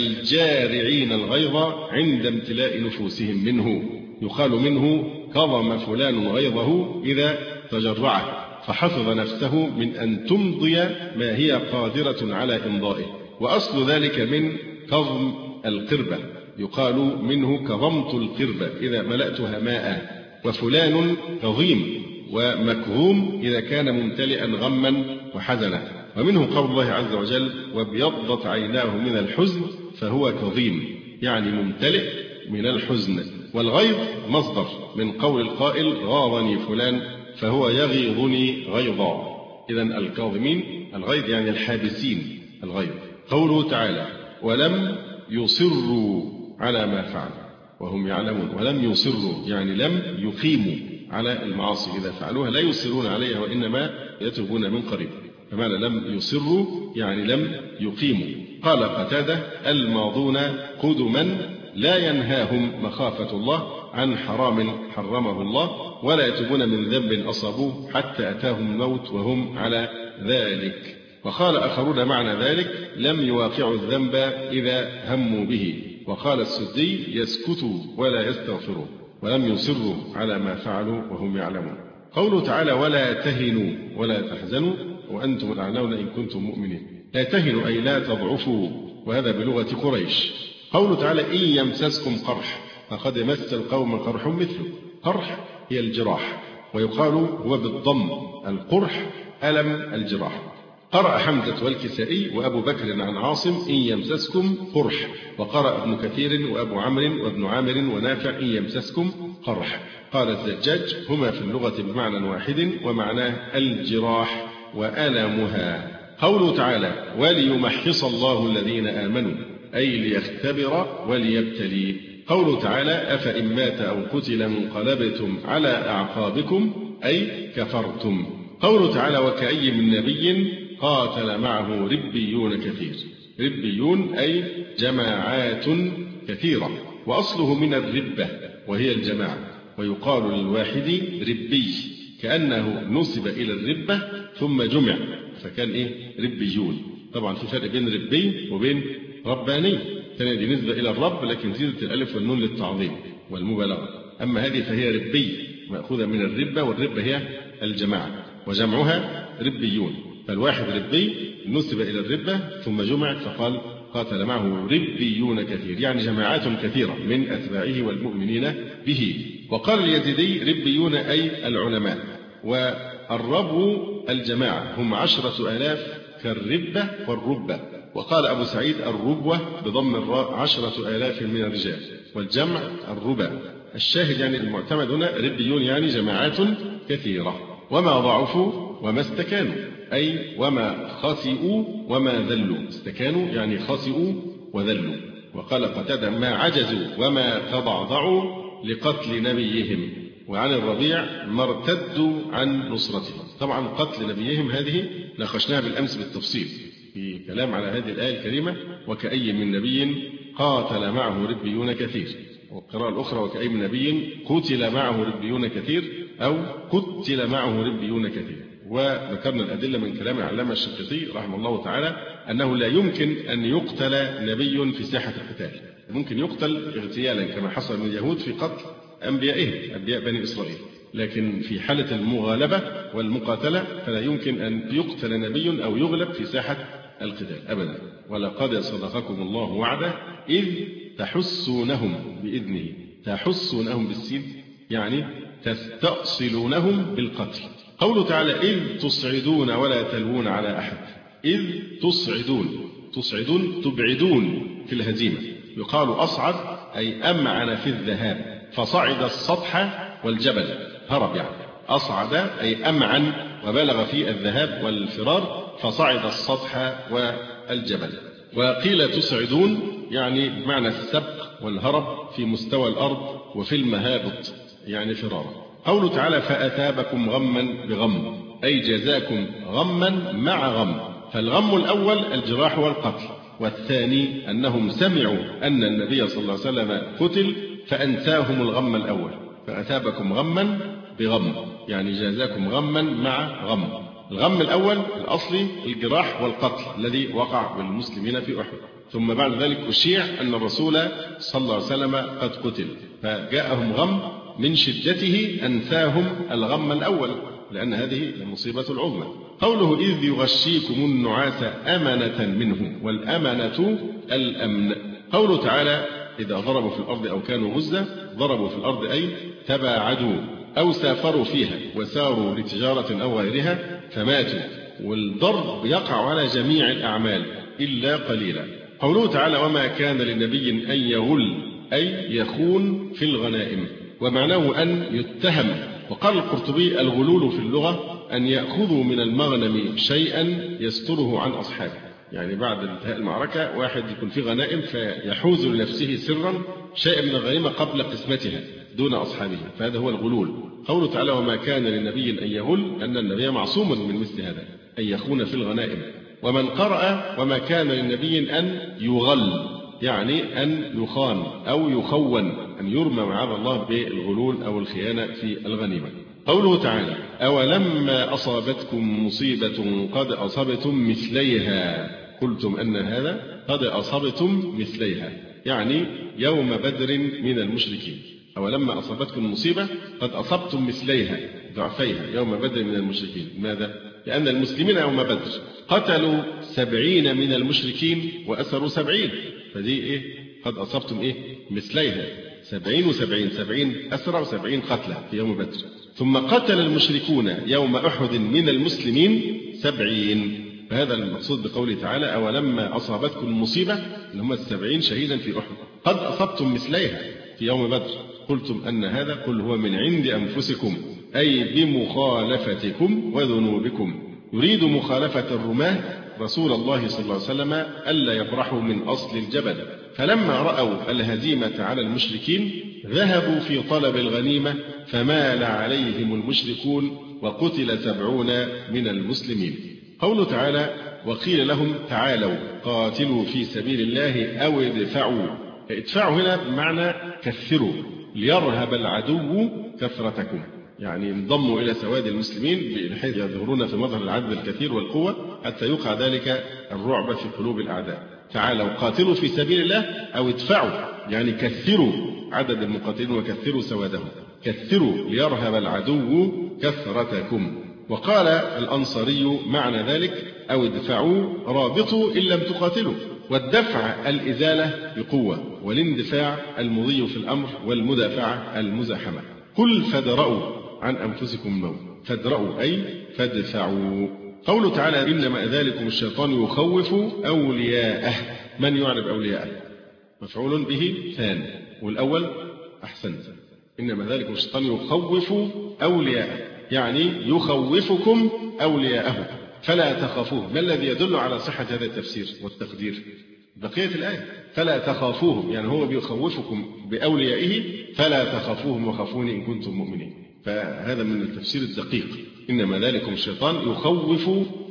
الجارعين الغيظ عند امتلاء نفوسهم منه، يقال منه كظم فلان غيظه إذا تجرعه فحفظ نفسه من أن تمضي ما هي قادرة على إمضائه. وأصل ذلك من كظم القربة، يقال منه كظمت القربة إذا ملأتها ماء. وفلان كظيم ومكظوم إذا كان ممتلئا غما وحزنا. ومنه قول الله عز وجل وابيضت عيناه من الحزن فهو كظيم، يعني ممتلئ من الحزن. والغيظ مصدر من قول القائل غاضني فلان فهو يغيظني غيظا. إذن الكاظمين الغيظ يعني الحابسين الغيظ. قوله تعالى ولم يصروا على ما فعلوا وهم يعلمون. ولم يصروا يعني لم يقيموا على المعاصي، إذا فعلوها لا يصرون عليها وإنما يتوبون من قريب. فمعنى لم يصروا يعني لم يقيموا. قال قتادة الماضون قدما لا ينهاهم مخافة الله عن حرام حرمه الله، ولا يتوبون من ذنب أصابوه حتى أتاهم الموت وهم على ذلك. وقال آخرون معنى ذلك لم يواقعوا الذنب إذا هموا به. وقال السدي يسكتوا ولا يستغفروا، ولم يصروا على ما فعلوا وهم يعلمون. قوله تعالى ولا تهنوا ولا تحزنوا وأنتم الأعلون إن كنتم مؤمنين. لا تهنوا أي لا تضعفوا، وهذا بلغة قريش. قوله تعالى إن يمسسكم قرح فقد مس القوم قرح مثله. قرح هي الجراح، ويقال هو بالضم القرح ألم الجراح. قرأ حمزة والكسائي وأبو بكر عن عاصم إن يمسسكم قرح، وقرأ ابن كثير وأبو عمرو وابن عامر ونافع إن يمسسكم قرح. قال الزجاج هما في اللغة بمعنى واحد ومعناه الجراح وألمها. قوله تعالى وليمحص الله الذين آمنوا أي ليختبر وليبتلي. قوله تعالى أفإن مات أو قتل انقلبتم على أعقابكم أي كفرتم. قوله تعالى وكأي من نبي قاتل معه ربيون كثير. ربيون أي جماعات كثيرة، وأصله من الربة وهي الجماعة، ويقال للواحد ربي كأنه نسب إلى الربة ثم جمع فكان إيه ربيون. طبعا في فرق بين ربي وبين رباني، ثانية دي نسبة إلى الرب لكن زيدت الألف والنون للتعظيم والمبالغة. أما هذه فهي ربي مأخوذة من الربة، والربة هي الجماعة وجمعها ربيون. فالواحد ربي نسب إلى الربة ثم جمع فقال قاتل معه ربيون كثير، يعني جماعات كثيرة من أتباعه والمؤمنين به. وقال اليزيدي ربيون أي العلماء، والرب الجماعة هم عشرة آلاف كالربة والربة. وقال أبو سعيد الربوة بضم الراء عشرة آلاف من الرجال، والجمع الربا. الشاهد يعني المعتمد هنا ربيون يعني جماعات كثيرة. وما ضعفوا وما استكانوا أي وما خسئوا وما ذلوا. استكانوا يعني خسئوا وذلوا. وقال قتادة ما عجزوا وما تضعضعوا لقتل نبيهم. وعن الربيع ما ارتدوا عن نصرته. طبعا قتل نبيهم هذه ناقشناها بالأمس بالتفصيل في كلام على هذه الآية الكريمة وكأي من نبي قاتل معه ربيون كثير. والقراءة الأخرى وكأي من نبي قتل معه ربيون كثير أو قتل معه ربيون كثير. وذكرنا الأدلة من كلام العلامة الشنقيطي رحمه الله تعالى أنه لا يمكن أن يقتل نبي في ساحة القتال. ممكن يقتل اغتيالا كما حصل من اليهود في قتل أنبيائهم أنبياء بني إسرائيل، لكن في حالة المغالبة والمقاتلة فلا يمكن أن يقتل نبي أو يغلب في ساحة القتال أبدا. ولقد صدقكم الله وعده إذ تحسونهم بإذنه. تحسونهم بالسين يعني تستأصلونهم بالقتل. قوله تعالى إذ تصعدون ولا تلوون على أحد. إذ تصعدون تصعدون تبعدون في الهزيمة. يقال أصعد أي أمعن في الذهاب، فصعد السطح والجبل هرب، يعني أصعد أي أمعن وبلغ في الذهاب والفرار، فصعد السطح والجبل. وقيل تصعدون يعني بمعنى السبق والهرب في مستوى الأرض وفي المهابط يعني فرارا. قوله تعالى فأثابكم غما بغم أي جزاكم غما مع غم. فالغم الأول الجراح والقتل، والثاني أنهم سمعوا أن النبي صلى الله عليه وسلم قتل فأنساهم الغم الأول. فأثابكم غما بغم يعني جزاكم غما مع غم. الغم الأول الأصلي الجراح والقتل الذي وقع بالمسلمين في أحد، ثم بعد ذلك أشيع أن الرسول صلى الله عليه وسلم قد قتل فجاءهم غم من شدته أنساهم الغم الأول، لأن هذه المصيبة العظمى. قوله إذ يغشيكم النعاس أمنة منه، والأمنة الأمن. قوله تعالى إذا ضربوا في الأرض أو كانوا غزة، ضربوا في الأرض أي تباعدوا أو سافروا فيها وساروا لتجارة أو غيرها فماتوا. والضرب يقع على جميع الأعمال إلا قليلا. قوله تعالى وما كان لنبي أن يغل أي يخون في الغنائم، ومعناه أن يتهم. وقال القرطبي الغلول في اللغة أن يأخذوا من المغنم شيئا يستره عن أصحابه، يعني بعد انتهاء المعركة واحد يكون في غنائم فيحوز لنفسه سرا شيئا من الغنيمة قبل قسمتها دون أصحابه، فهذا هو الغلول. قوله تعالى وما كان لنبي أن يغل أن النبي معصوم من مثل هذا أن يخون في الغنائم. ومن قرأ وما كان للنبي أن يغل يعني أن يخان أو يخون، أن يرمى معاذ الله بالغلول أو الخيانة في الغنيمة. قوله تعالى أولما أصابتكم مصيبة قد أصبتم مثليها قلتم أن هذا قد أصبتم مثليها يعني يوم بدر من المشركين. أولما أصابتكم مصيبة قد أصبتم مثليها ضعفيها يوم بدر من المشركين. لماذا؟ لأن المسلمين يوم بدر قتلوا سبعين من المشركين وأسروا سبعين، فدي إيه؟ قد أصبتم إيه؟ مثليها، سبعين وسبعين، سبعين أسرى وسبعين قتلى في يوم بدر. ثم قتل المشركون يوم أحد من المسلمين سبعين، فهذا المقصود بقوله تعالى أولما أصابتكم مصيبة اللي هم السبعين شهيدا في أحد قد أصبتم مثليها في يوم بدر قلتم أن هذا قل هو من عند أنفسكم أي بمخالفتكم وذنوبكم. يريد مخالفة الرماة رسول الله صلى الله عليه وسلم ألا يبرحوا من أصل الجبل، فلما رأوا الهزيمة على المشركين ذهبوا في طلب الغنيمة فمال عليهم المشركون وقتل سبعون من المسلمين. قوله تعالى وقيل لهم تعالوا قاتلوا في سبيل الله أو ادفعوا. ادفعوا هنا بمعنى كثروا ليرهب العدو كثرتكم، يعني انضموا إلى سواد المسلمين بحيث يظهرون في مظهر العدد الكثير والقوة حتى يوقع ذلك الرعب في قلوب الأعداء. تعالوا قاتلوا في سبيل الله أو ادفعوا يعني كثروا عدد المقاتلين وكثروا سوادهم، كثروا ليرهب العدو كثرتكم. وقال الأنصاري معنى ذلك أو ادفعوا رابطوا إن لم تقاتلوا، والدفع الإزالة بقوة، والاندفاع المضي في الأمر، والمدافعة المزاحمة. قل فادرؤوا عن أنفسكم الموت، فادرؤوا أي فادفعوا. قوله تعالى إنما ذلكم الشيطان يخوف أولياءه. من يعرف أولياءه؟ مفعول به ثاني، والأول أحسن إنما ذلكم الشيطان يخوف أولياءه يعني يخوفكم أولياءه فلا تخافوهم. ما الذي يدل على صحة هذا التفسير والتقدير؟ بقية الآية فلا تخافوهم يعني هو بيخوفكم بأوليائه فلا تخافوهم وخافوني إن كنتم مؤمنين. فهذا من التفسير الدقيق. إنما ذلكم الشيطان يخوف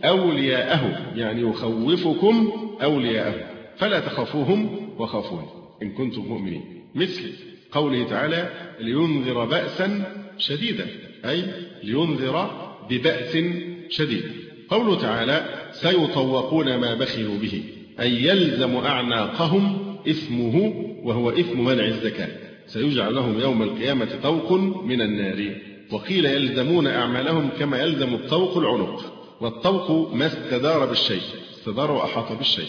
أولياءه يعني يخوفكم أولياءه فلا تخافوهم وخافوني إن كنتم مؤمنين. مثل قوله تعالى لينذر بأسا شديدا أي لينذر ببأس شديد. قوله تعالى سيطوقون ما بخلوا به أي يلزم أعناقهم إثمه وهو إثم منع الزكاة، سيجعل لهم يوم القيامة طوق من النار. وقيل يلزمون أعمالهم كما يلزم الطوق العنق، والطوق ما استدار بالشيء، استدار وأحاط بالشيء.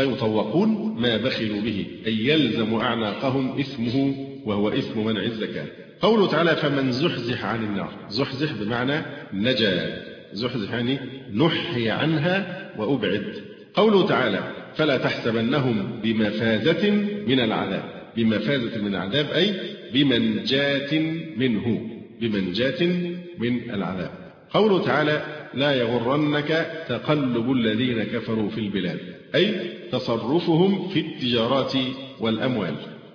سيطوقون ما بخلوا به أي يلزم أعناقهم إثمه وهو إثم منع الزكاة. قوله تعالى فمن زحزح عن النار، زحزح بمعنى نجا، زحزح يعني نحي عنها وأبعد. قوله تعالى فلا تحسبنهم بمفازة من العذاب، بمفازة من العذاب أي بمنجاة منه، بمنجاة من العذاب. قوله تعالى لا يغرنك تقلب الذين كفروا في البلاد أي تصرفهم في التجارات والأموال.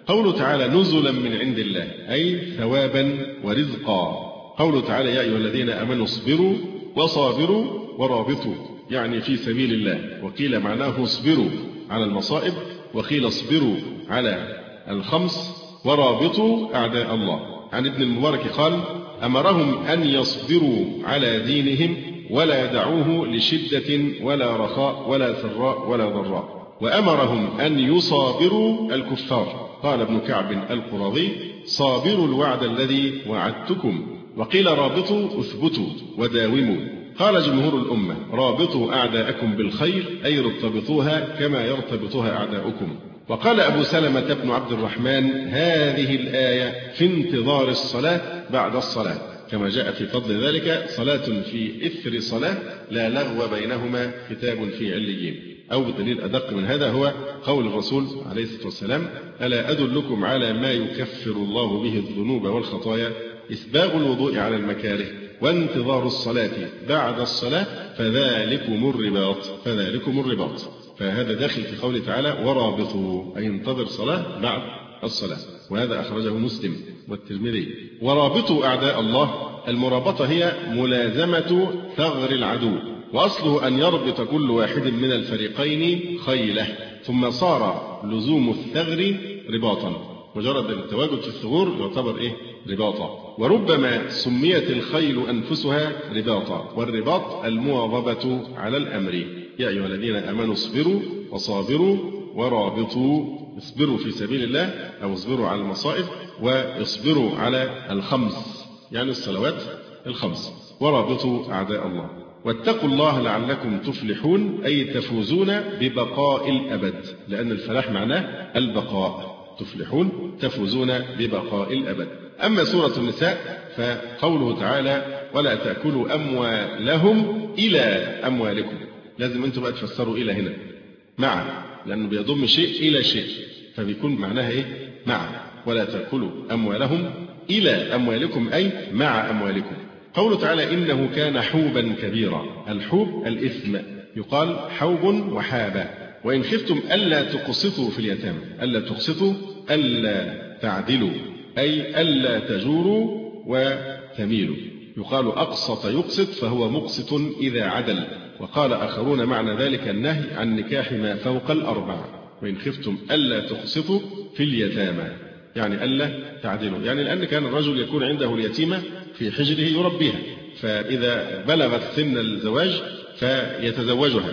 قوله تعالى نزلا من عند الله أي ثوابا ورزقا. قوله تعالى يا أيها الذين آمنوا اصبروا وصابروا ورابطوا، يعني في سبيل الله. وقيل معناه اصبروا على المصائب، وقيل اصبروا على الخمس ورابطوا أعداء الله. عن ابن المبارك قال أمرهم أن يصبروا على دينهم ولا يدعوه لشدة ولا رخاء ولا سراء ولا ضراء، وأمرهم أن يصابروا الكفار. قال ابن كعب القرظي صابروا الوعد الذي وعدتكم. وقيل رابطوا اثبتوا وداوموا. قال جمهور الأمة رابطوا أعداءكم بالخير أي ارتبطوها كما يرتبطها أعداؤكم. وقال أبو سلمة بن عبد الرحمن هذه الآية في انتظار الصلاة بعد الصلاة، كما جاء في فضل ذلك صلاة في إثر صلاة لا لغو بينهما كتاب في عليين. أو بدليل أدق من هذا هو قول الرسول عليه الصلاة والسلام ألا أدلكم على ما يكفر الله به الذنوب والخطايا إسباغ الوضوء على المكاره وانتظار الصلاة بعد الصلاة فذلكم الرباط فذلكم الرباط. فهذا داخل في قوله تعالى ورابطوا أي انتظر صلاة بعد الصلاة، وهذا أخرجه مسلم والترمذي. ورابطوا أعداء الله، المرابطة هي ملازمة ثغر العدو، وأصله أن يربط كل واحد من الفريقين خيله، ثم صار لزوم الثغر رباطا. مجرد التواجد في الثغور يعتبر إيه؟ رباطا. وربما سميت الخيل أنفسها رباطا، والرباط المواظبة على الأمر. يا أيها الذين آمنوا اصبروا وصابروا ورابطوا. اصبروا في سبيل الله أو اصبروا على المصائب، واصبروا على الخمس يعني الصلوات الخمس، ورابطوا أعداء الله. واتقوا الله لعلكم تفلحون أي تفوزون ببقاء الأبد، لأن الفلاح معناه البقاء. تفلحون تفوزون ببقاء الأبد. أما سورة النساء فقوله تعالى ولا تأكلوا أموالهم إلى أموالكم. لازم أنتم بقى تفسروا إلى هنا مع، لأنه بيضم شيء إلى شيء، فبيكون معناها إيه؟ مع. ولا تأكلوا أموالهم إلى أموالكم أي مع أموالكم. قوله تعالى إنه كان حوبا كبيرا. الحوب الإثم، يقال حوب وحابا. وإن خفتم ألا تقسطوا في اليتامى، ألا تقسطوا ألا تعدلوا أي ألا تجوروا وتميلوا. يقال أقسط يقسط فهو مقسط إذا عدل. وقال آخرون معنى ذلك النهي عن نكاح ما فوق الأربع. وإن خفتم ألا تقسطوا في اليتامى يعني ألا تعدلوا، يعني لأن كان الرجل يكون عنده اليتيمة في حجره يربيها، فإذا بلغت سن الزواج فيتزوجها،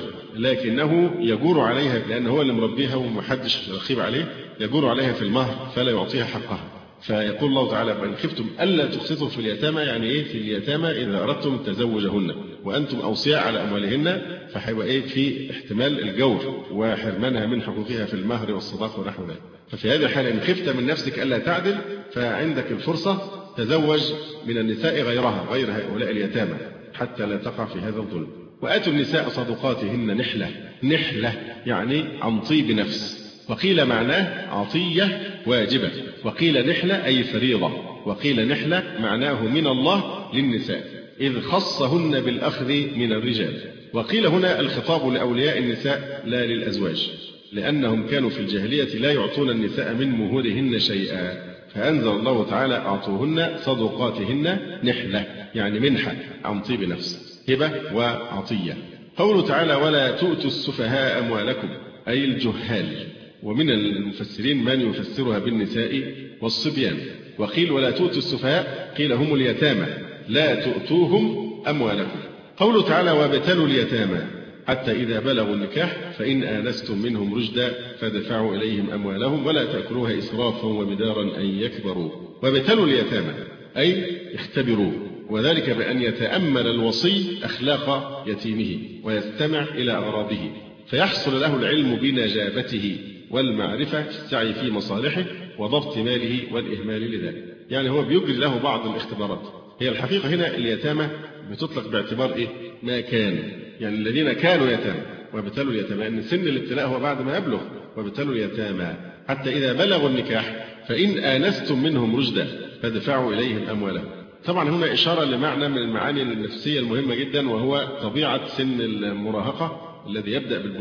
لكنه يجور عليها لأنه هو اللي مربيها ومحدش رقيب عليه، يجور عليها في المهر فلا يعطيها حقها. فيقول الله تعالى وإن خفتم ألا تقسطوا في اليتامى، يعني إيه في اليتامى إذا أردتم تزوجهن وأنتم أوصياء على أموالهن، فحيبقى إيه في احتمال الجور وحرمانها من حقوقها في المهر والصداق ونحو ذلك. ففي هذه الحالة إن خفت من نفسك ألا تعدل فعندك الفرصة تزوج من النساء غيرها غير هؤلاء اليتامى حتى لا تقع في هذا الظلم. وآتوا النساء صدقاتهن نحلة. نحلة يعني عن طيب نفس، وقيل معناه عطية واجبة، وقيل نحلة أي فريضة، وقيل نحلة معناه من الله للنساء إذ خصهن بالأخذ من الرجال. وقيل هنا الخطاب لأولياء النساء لا للأزواج، لأنهم كانوا في الجاهلية لا يعطون النساء من مهورهن شيئا، فأنزل الله تعالى أعطوهن صدقاتهن نحلة يعني منحة عن طيب نفس، هبة وعطية. قوله تعالى ولا تؤتوا السفهاء أموالكم أي الجهال. ومن المفسرين من يفسرها بالنساء والصبيان. وقيل ولا تؤتوا السفهاء قيل هم اليتامى لا تؤتوهم أموالكم. قوله تعالى وابتلوا اليتامى حتى إذا بلغوا النكاح فإن آنستم منهم رشدا فدفعوا إليهم أموالهم ولا تأكلوها إسرافا وبدارا أن يكبروا. وابتلوا اليتامى أي اختبروه، وذلك بأن يتأمل الوصي أخلاق يتيمه ويستمع إلى أغراضه فيحصل له العلم بنجابته والمعرفة في السعي في مصالحه وضبط ماله والإهمال لذلك. يعني هو بيجري له بعض الاختبارات. هي الحقيقة هنا اليتامى بتطلق باعتبار إيه؟ ما كان، يعني الذين كانوا يتامى. وابتلوا اليتامى أن سن الابتلاء هو بعد ما يبلغ. وابتلوا اليتامى حتى إذا بلغوا النكاح فإن آنستم منهم رشدا فادفعوا إليهم أموالهم. طبعا هنا إشارة لمعنى من المعاني النفسية المهمة جدا، وهو طبيعة سن المراهقة الذي يبدأ بالبلوغ.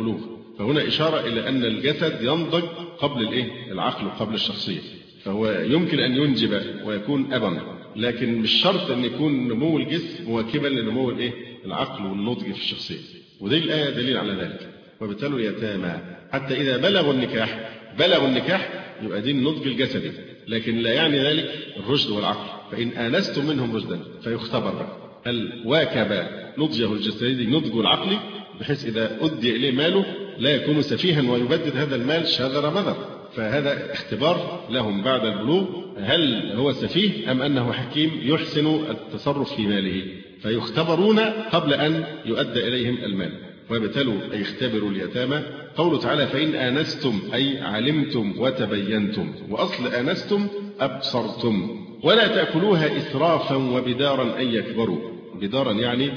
فهنا إشارة إلى أن الجسد ينضج قبل الإيه؟ العقل وقبل الشخصية، فهو يمكن أن ينجب ويكون أبا، لكن مش شرط أن يكون نمو الجسم مواكبا لنمو الإيه؟ العقل والنضج في الشخصية، ودي الآية دليل على ذلك. وابتلوا اليتامى حتى إذا بلغوا النكاح، بلغوا النكاح يبقى دي النضج الجسدي، لكن لا يعني ذلك الرشد والعقل. فإن آنستم منهم رشدا فيختبر هل واكب نضجه الجسدي نضج العقل، بحيث إذا أدي إليه ماله لا يكون سفيها ويبدد هذا المال شذر مذر. فهذا اختبار لهم بعد البلوغ، هل هو سفيه أم أنه حكيم يحسن التصرف في ماله، فيختبرون قبل أن يؤدى إليهم المال. وابتلوا أي اختبروا اليتامى. قوله تعالى فإن آنستم أي علمتم وتبينتم، وأصل آنستم أبصرتم. ولا تأكلوها إسرافا وبدارا أن يكبروا، بدارا يعني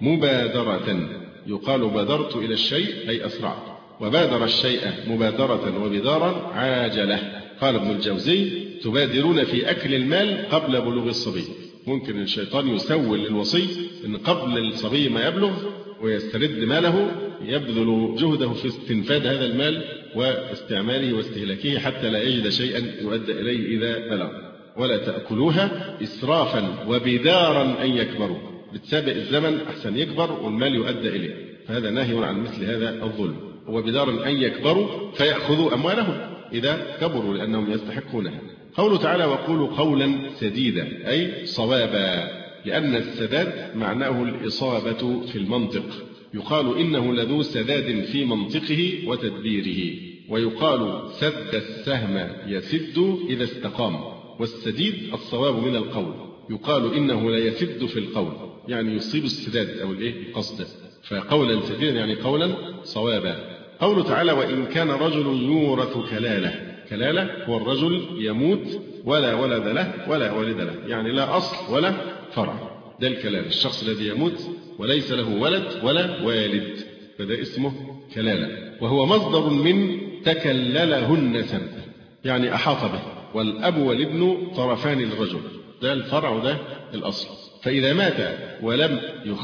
مبادرة، يقال بادرت إلى الشيء أي أسرع، وبادر الشيء مبادرة وبدارا عاجلة. قال ابن الجوزي تبادرون في أكل المال قبل بلوغ الصبي. ممكن الشيطان يسول للوصي أن قبل الصبي ما يبلغ ويسترد ماله يبذل جهده في استنفاد هذا المال واستعماله واستهلاكه حتى لا يجد شيئا يؤدى إليه إذا بلغ. ولا تأكلوها إسرافا وبدارا أن يكبروا، بتسابق الزمن أحسن يكبر والمال يؤدى إليه، فهذا نهي عن مثل هذا الظلم. وبدارا أن يكبروا فيأخذوا أموالهم إذا كبروا لأنهم يستحقونها. قوله تعالى وقولوا قولا سديدا أي صوابا، لأن السداد معناه الإصابة في المنطق، يقال إنه لذو سداد في منطقه وتدبيره، ويقال سد السهم يسد إذا استقام، والسديد الصواب من القول، يقال إنه لا يسد في القول يعني يصيب السداد أو الإيه القصد، فقولا سديدا يعني قولا صوابا. قوله تعالى وإن كان رجل يورث كلالة، كلالة هو الرجل يموت ولا ولد له ولا والد له، يعني لا أصل ولا فرع، ده الكلالة، الشخص الذي يموت وليس له ولد ولا والد، فده اسمه كلالة. وهو مصدر من تكلله النسب يعني أحاط به، والأب والابن طرفان للرجل، ده الفرع وده الأصل. فإذا مات ولم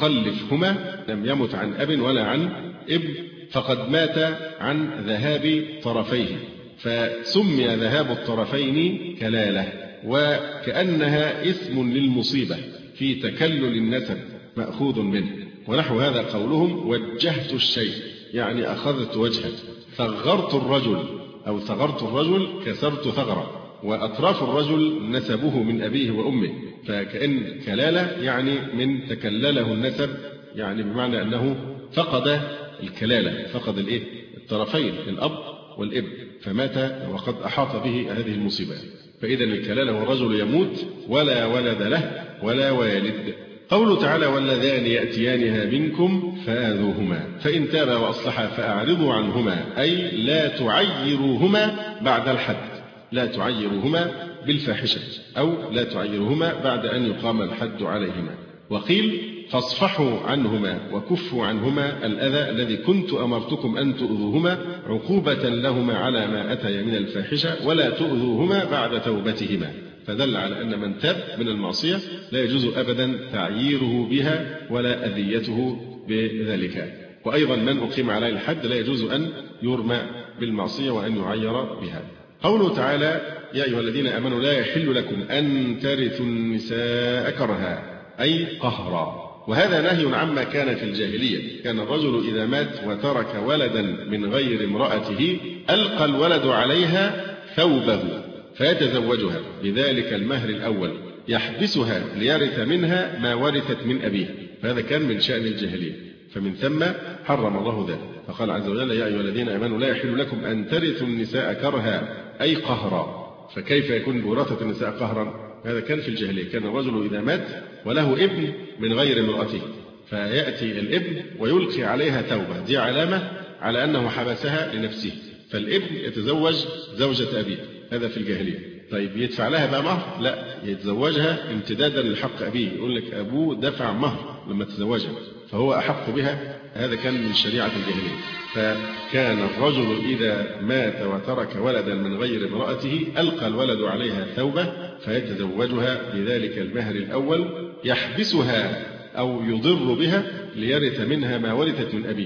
يخلفهما لم يمت عن أب ولا عن ابن، فقد مات عن ذهاب طرفيه، فسمي ذهاب الطرفين كلالة، وكأنها اسم للمصيبة في تكلل النسب مأخوذ منه. ونحو هذا قولهم وجهت الشيء يعني أخذت وجهه، ثغرت الرجل أو ثغرت الرجل كسرت ثغرة، وأطراف الرجل نسبه من أبيه وأمه، فكأن كلالة يعني من تكلله النسب، يعني بمعنى أنه فقد الكلالة، فقد الإيه الطرفين الأب والابن، فمات وقد أحاط به هذه المصيبة. فإذا الكلالة هو الرجل يموت ولا ولد له ولا والد. قوله تعالى واللذان يأتيانها منكم فآذوهما فإن تابا وأصلحا فأعرضوا عنهما، أي لا تعيروهما بعد الحد، لا تعيروهما بالفاحشة أو لا تعيروهما بعد أن يقام الحد عليهما. وقيل فاصفحوا عنهما وكفوا عنهما الأذى الذي كنت أمرتكم أن تؤذوهما عقوبة لهما على ما أتي من الفاحشة، ولا تؤذوهما بعد توبتهما، فدل على أن من تاب من المعصية لا يجوز أبدا تعييره بها ولا أذيته بذلك. وأيضا من أقيم عليه الحد لا يجوز أن يرمى بالمعصية وأن يعير بها. قوله تعالى يا أيها الذين آمنوا لا يحل لكم أن ترثوا النساء كرها أي قهرا، وهذا نهي عما كان في الجاهلية. كان الرجل إذا مات وترك ولدا من غير امرأته ألقى الولد عليها ثوبه فيتزوجها بذلك المهر الأول يحبسها ليرث منها ما ورثت من أبيه، فهذا كان من شأن الجاهلية، فمن ثم حرم الله ذلك. فقال عز وجل يا أيها الذين آمنوا لا يحل لكم أن ترثوا النساء كرها أي قهرا. فكيف يكون بوراثة النساء قهرا؟ هذا كان في الجاهلية. كان الرجل إذا مات وله ابن من غير امرأته فيأتي الابن ويلقي عليها ثوبة، دي علامة على أنه حبسها لنفسه، فالابن يتزوج زوجة أبيه، هذا في الجاهلية. طيب يدفع لها بقى مهر؟ لا، يتزوجها امتدادا لحق أبيه، يقول لك أبوه دفع مهر لما تزوجها فهو أحق بها، هذا كان من شريعة الجاهلية. فكان الرجل إذا مات وترك ولدا من غير امرأته ألقى الولد عليها ثوبة فيتزوجها بذلك المهر الأول يحبسها أو يضر بها ليرث منها ما ورثت من أبيه،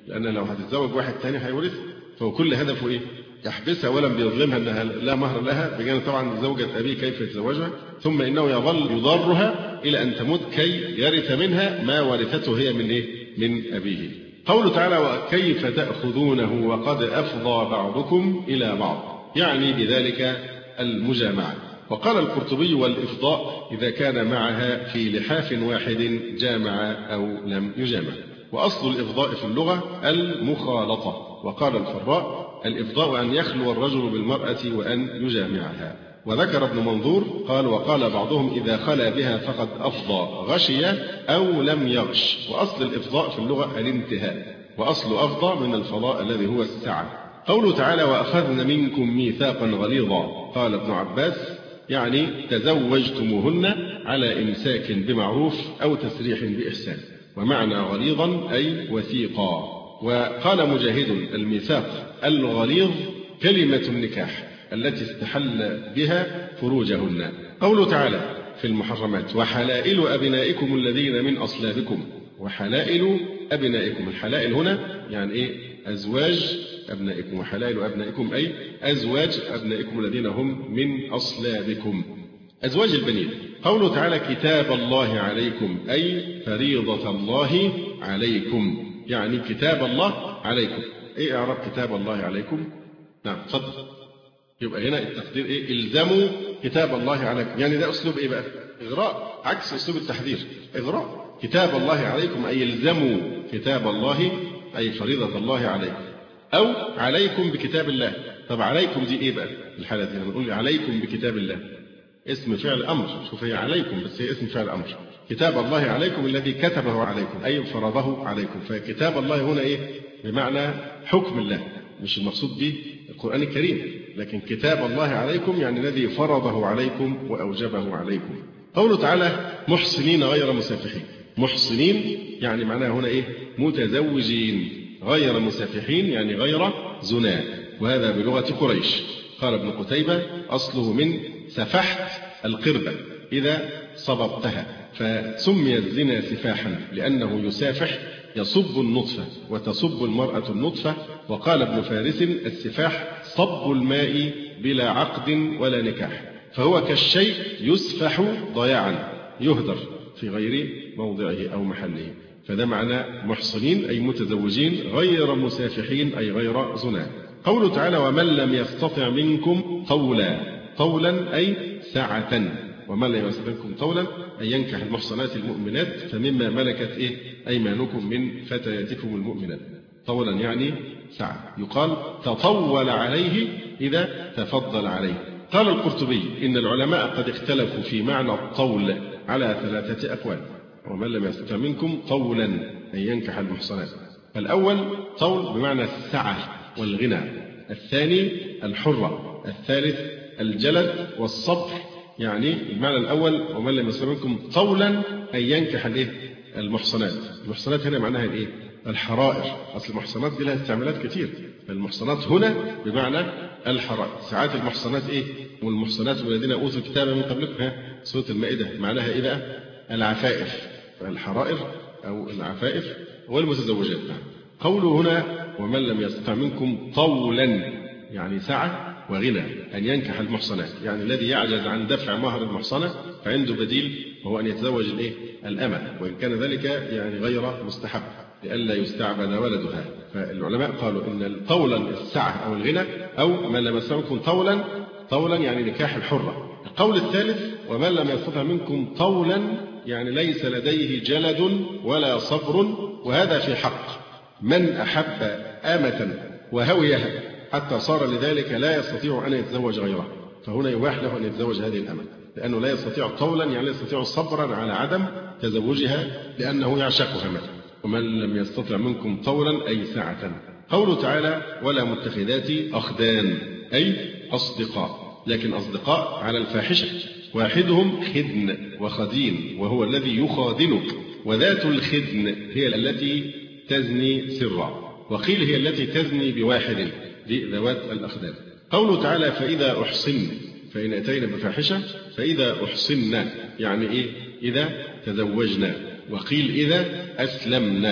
لأن لو هتتزوج واحد تاني هيورثها، فهو كل هدفه إيه؟ يحبسها ولم بيظلمها أنها لا مهر لها، بجانب طبعا زوجة أبيه كيف يتزوجها، ثم إنه يظل يضرها إلى أن تموت كي يرث منها ما ورثته هي من إيه؟ من أبيه. قوله تعالى: وكيف تأخذونه وقد أفضى بعضكم إلى بعض، يعني بذلك المجامعة. وقال القرطبي: والإفضاء إذا كان معها في لحاف واحد جامع أو لم يجامع. وأصل الإفضاء في اللغة المخالطة. وقال الفراء: الإفضاء أن يخلو الرجل بالمرأة وأن يجامعها. وذكر ابن منظور قال: وقال بعضهم إذا خلا بها فقد أفضى غشي أو لم يغش. وأصل الإفضاء في اللغة الانتهاء، وأصل أفضى من الفضاء الذي هو السعة. قوله تعالى: وأخذن منكم ميثاقا غليظا. قال ابن عباس: يعني تزوجتموهن على إمساك بمعروف أو تسريح بإحسان. ومعنى غليظا أي وثيقا. وقال مجاهد: الميثاق الغليظ كلمة النكاح التي استحل بها فروجهن. قوله تعالى في المحرمات: وحلائل أبنائكم الذين من أصلابكم. وحلائل أبنائكم، الحلائل هنا يعني إيه؟ أزواج أبنائكم. وحلائل أبنائكم أي أزواج أبنائكم الذين هم من أصلابكم، أزواج البنين. قوله تعالى: كتاب الله عليكم أي فريضة الله عليكم، يعني كتاب الله عليكم. إيه إعراب كتاب الله عليكم؟ نعم تفضل. يبقى هنا التقدير إيه؟ إلزموا كتاب الله عليكم، يعني ده أسلوب إيه بقى؟ إغراء، عكس أسلوب التحذير، إغراء. كتاب الله عليكم أي إلزموا كتاب الله أي فريضة الله عليكم، أو عليكم بكتاب الله. طب عليكم دي إيه بقى؟ الحالة دي هنقول عليكم بكتاب الله، اسم فعل أمر. شوف هي عليكم بس هي اسم فعل أمر. كتاب الله عليكم الذي كتبه عليكم أي فرضه عليكم. فكتاب الله هنا إيه؟ بمعنى حكم الله، مش المقصود به القرآن الكريم، لكن كتاب الله عليكم يعني الذي فرضه عليكم وأوجبه عليكم. قوله تعالى: محسنين غير مسافحين. محسنين يعني معناها هنا إيه؟ متزوجين، غير مسافحين يعني غير زنا، وهذا بلغة قريش. قال ابن قتيبة: أصله من سفحت القربة إذا صببتها، فسمي الزنا سفاحا لأنه يسافح، يصب النطفة وتصب المرأة النطفة. وقال ابن فارس: السفاح صب الماء بلا عقد ولا نكاح، فهو كالشيء يسفح ضياعا، يهدر في غير موضعه أو محله. فده معنى محصنين أي متزوجين غير مسافحين أي غير زنا. قوله تعالى: ومن لم يستطع منكم طولا. طولا أي سعة. ومن لم يستطع منكم طولا أي ينكح المحصنات المؤمنات فمما ملكت إيه؟ أيمانكم من فتياتكم المؤمنات. طولا يعني سعة. يقال تطول عليه إذا تفضل عليه. قال القرطبي: إن العلماء قد اختلفوا في معنى الطول على ثلاثة أقوال. ومن لم يستطع منكم طولا أن ينكح المحصنات. الأول طول بمعنى السعة والغنى، الثاني الحرة، الثالث الجلد والصبر. يعني المعنى الأول ومن لم يستطع منكم طولا أن ينكح الإيه؟ المحصنات. المحصنات هنا معناها الإيه؟ الحرائر. أصل المحصنات دي لها استعمالات كتير. المحصنات هنا بمعنى الحرائر. ساعات المحصنات إيه؟ والمحصنات الذين أوتوا الكتاب من قبلكم، ها سورة المائدة معناها إيه بقى؟ العفائف. الحرائر أو العفائف والمتزوجات. قوله هنا ومن لم يستطع منكم طولا يعني سعة وغنى أن ينكح المحصنات، يعني الذي يعجز عن دفع مهر المحصنة فعنده بديل وهو أن يتزوج الإيه؟ الأمة، وإن كان ذلك يعني غير مستحب لئلا يستعبد ولدها. فالعلماء قالوا إن طولا السعة أو الغنى، أو من لم يستطع منكم طولا، طولا يعني نكاح الحرة. القول الثالث ومن لم يستطع منكم طولا يعني ليس لديه جلد ولا صبر، وهذا في حق من أحب آمة وهويها حتى صار لذلك لا يستطيع أن يتزوج غيرها، فهنا يباح له أن يتزوج هذه الأمة، لأنه لا يستطيع طولا يعني لا يستطيع صبرا على عدم تزوجها لأنه يعشقها مثلا. ومن لم يستطع منكم طولا أي سعة. قوله تعالى ولا متخذات أخدان أي أصدقاء، لكن أصدقاء على الفاحشة، واحدهم خدن وخدين وهو الذي يخادنك، وذات الخدن هي التي تزني سرا، وقيل هي التي تزني بواحد ذوات الأخدان. قوله تعالى فإذا أحصن، فإن أتينا بفاحشة فإذا أحصن يعني إيه؟ إذا تزوجنا. وقيل إذا أسلمنا،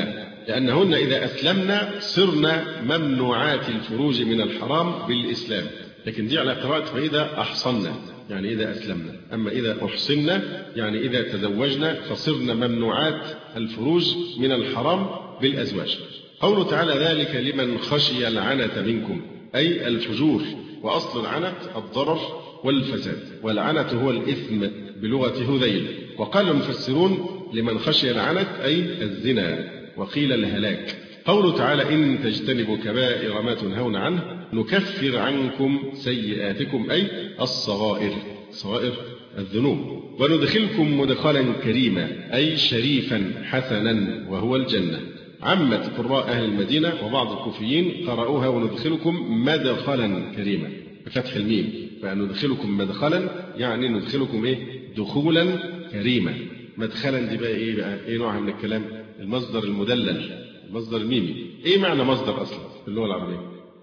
لأنهن إذا أسلمنا صرنا ممنوعات الفروج من الحرام بالإسلام. لكن دي على قراءة فإذا أحصنا، يعني إذا أسلمنا. أما إذا أحصنا يعني إذا تزوجنا فصرنا ممنوعات الفروج من الحرام بالأزواج. قوله تعالى ذلك لمن خشي العنة منكم، أي الفجور. وأصل العنة الضرر والفساد، والعنة هو الإثم بلغة هذيل. وقال المفسرون لمن خشي العنة أي الزنا، وقيل الهلاك. قوله تعالى إن تجتنبوا كبائر ما تنهون عنه نكفر عنكم سيئاتكم، أي الصغائر، صغائر الذنوب، وندخلكم مدخلا كريما، أي شريفا حسنا وهو الجنة. عامة قراء أهل المدينة وبعض الكوفيين قرأوها وندخلكم مدخلا كريما بفتح الميم، فندخلكم مدخلا يعني ندخلكم إيه؟ دخولا كريما. مدخلا دي بقى إيه بقى؟ إيه نوعها من الكلام؟ المصدر المدلل، المصدر الميمي. إيه معنى مصدر أصلا في اللغة العربية؟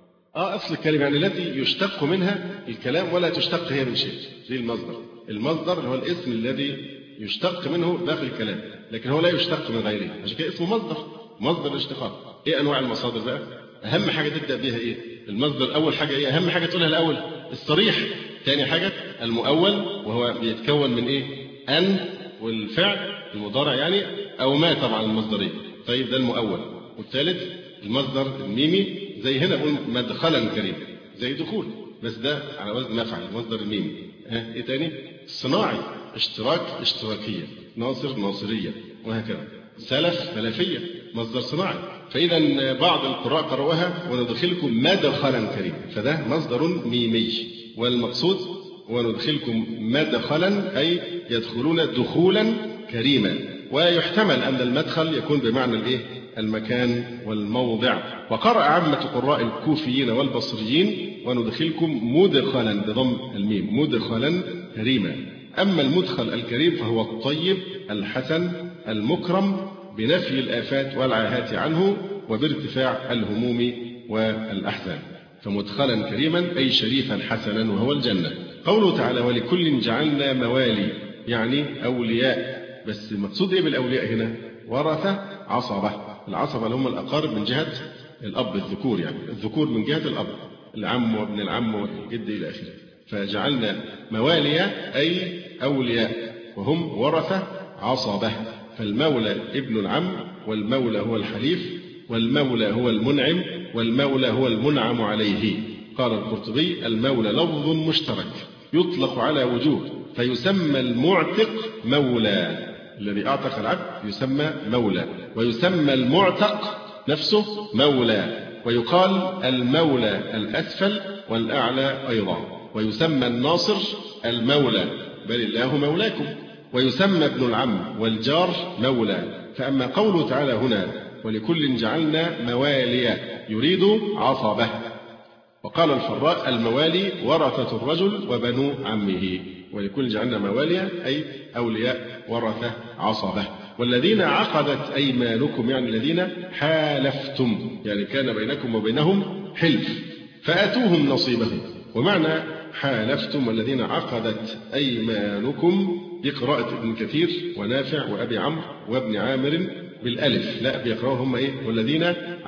آه أصل الكلمة يعني التي يشتق منها الكلام ولا تشتق هي من شيء، دي المصدر. المصدر هو الاسم الذي يشتق منه داخل الكلام، لكن هو لا يشتق من غيره، عشان كده اسمه مصدر، مصدر الاشتقاق. إيه أنواع المصادر بقى؟ أهم حاجة تبدأ بها إيه؟ المصدر أول حاجة إيه؟ أهم حاجة تقولها الأول الصريح. ثاني حاجة المؤول، وهو بيتكون من إيه؟ أن والفعل المضارع يعني، أو ما طبعا المصدرية. طيب ده المؤول. والثالث المصدر الميمي، زي هنا بقول مدخلا كريم، زي دخول، بس ده على وزن مفعل، المصدر الميمي. ها إيه تاني؟ الصناعي، اشتراك اشتراكية، ناصر ناصرية، وهكذا. سلف سلفية، مصدر صناعي. فإذا بعض القراء قرأوها وندخلكم مدخلا كريما، فده مصدر ميمي، والمقصود وندخلكم مدخلا أي يدخلون دخولا كريما. ويحتمل أن المدخل يكون بمعنى الإيه؟ المكان والموضع. وقرأ عامة قراء الكوفيين والبصريين وندخلكم مدخلا بضم الميم، مدخلا كريما. أما المدخل الكريم فهو الطيب الحسن المكرم بنفي الآفات والعاهات عنه وبارتفاع الهموم والأحزان. فمدخلا كريما أي شريفا حسنا وهو الجنة. قوله تعالى ولكل جعلنا موالي يعني أولياء، بس المقصود إيه بالأولياء هنا؟ ورثة عصبة. العصبة اللي هم الأقارب من جهة الأب، الذكور يعني، الذكور من جهة الأب، العم وابن العم والجد إلى آخره. فجعلنا موالي أي أولياء، وهم ورثة عصبة. فالمولى ابن العم، والمولى هو الحليف، والمولى هو المنعم، والمولى هو المنعم عليه. قال القرطبي المولى لفظ مشترك يطلق على وجوه، فيسمى المعتق مولى، الذي أعتق العبد يسمى مولى، ويسمى المعتق نفسه مولى، ويقال المولى الأسفل والأعلى أيضا، ويسمى الناصر المولى بل الله مولاكم، ويسمى ابن العم والجار مولى. فأما قوله تعالى هنا ولكل جعلنا موالي يريد عصبة. وقال الفراء الموالي ورثة الرجل وبنو عمه، ولكل جعلنا موالي أي أولياء ورثة عصبة. والذين عقدت أيمانكم يعني الذين حالفتم، يعني كان بينكم وبينهم حلف، فآتوهم نصيبهم. ومعنى حالفتم والذين عقدت أيمانكم بقراءة ابن كثير ونافع وأبي عمرو وابن عامر بالألف، لا بيقرأوا هم إيه؟ والذين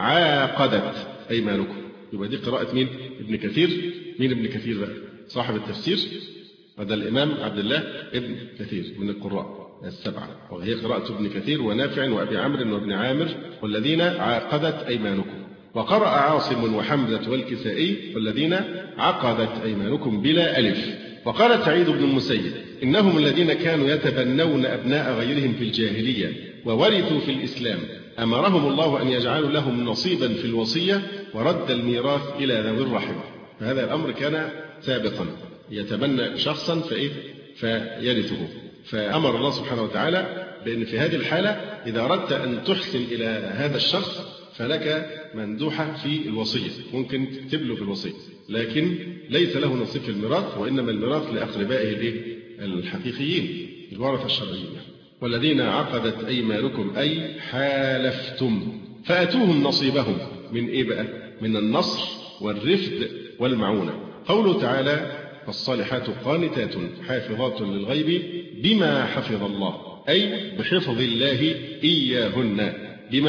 عاقدت أيمانكم. يبقى دي قراءة مين؟ ابن كثير. مين ابن كثير بقى؟ صاحب التفسير، هذا الإمام عبد الله ابن كثير من القراء السبعة، وهي قراءة ابن كثير ونافع وأبي عمرو وابن عامر والذين عاقدت أيمانكم. وقرأ عاصم وحمزة والكسائي والذين عقدت أيمانكم بلا ألف. وقال سعيد بن المسيب إنهم الذين كانوا يتبنون أبناء غيرهم في الجاهلية وورثوا في الإسلام، أمرهم الله أن يجعلوا لهم نصيبا في الوصية ورد الميراث إلى ذوي الرحم. فهذا الأمر كان سابقا، يتبنى شخصا فإيه؟ فيرثه. فأمر الله سبحانه وتعالى بأن في هذه الحالة إذا أردت أن تحسن إلى هذا الشخص فلك مندوحة في الوصية، ممكن تكتب له في الوصية، لكن ليس له نصيب في الميراث، وإنما الميراث لأقربائه الحقيقيين الورثة الشرعيين. والذين عقدت أيمانكم أي حالفتم فأتوهم نصيبهم من إيه بقى؟ من النصر والرفد والمعونة. قوله تعالى فالصالحات قانتات حافظات للغيب بما حفظ الله، أي بحفظ الله إياهن، بما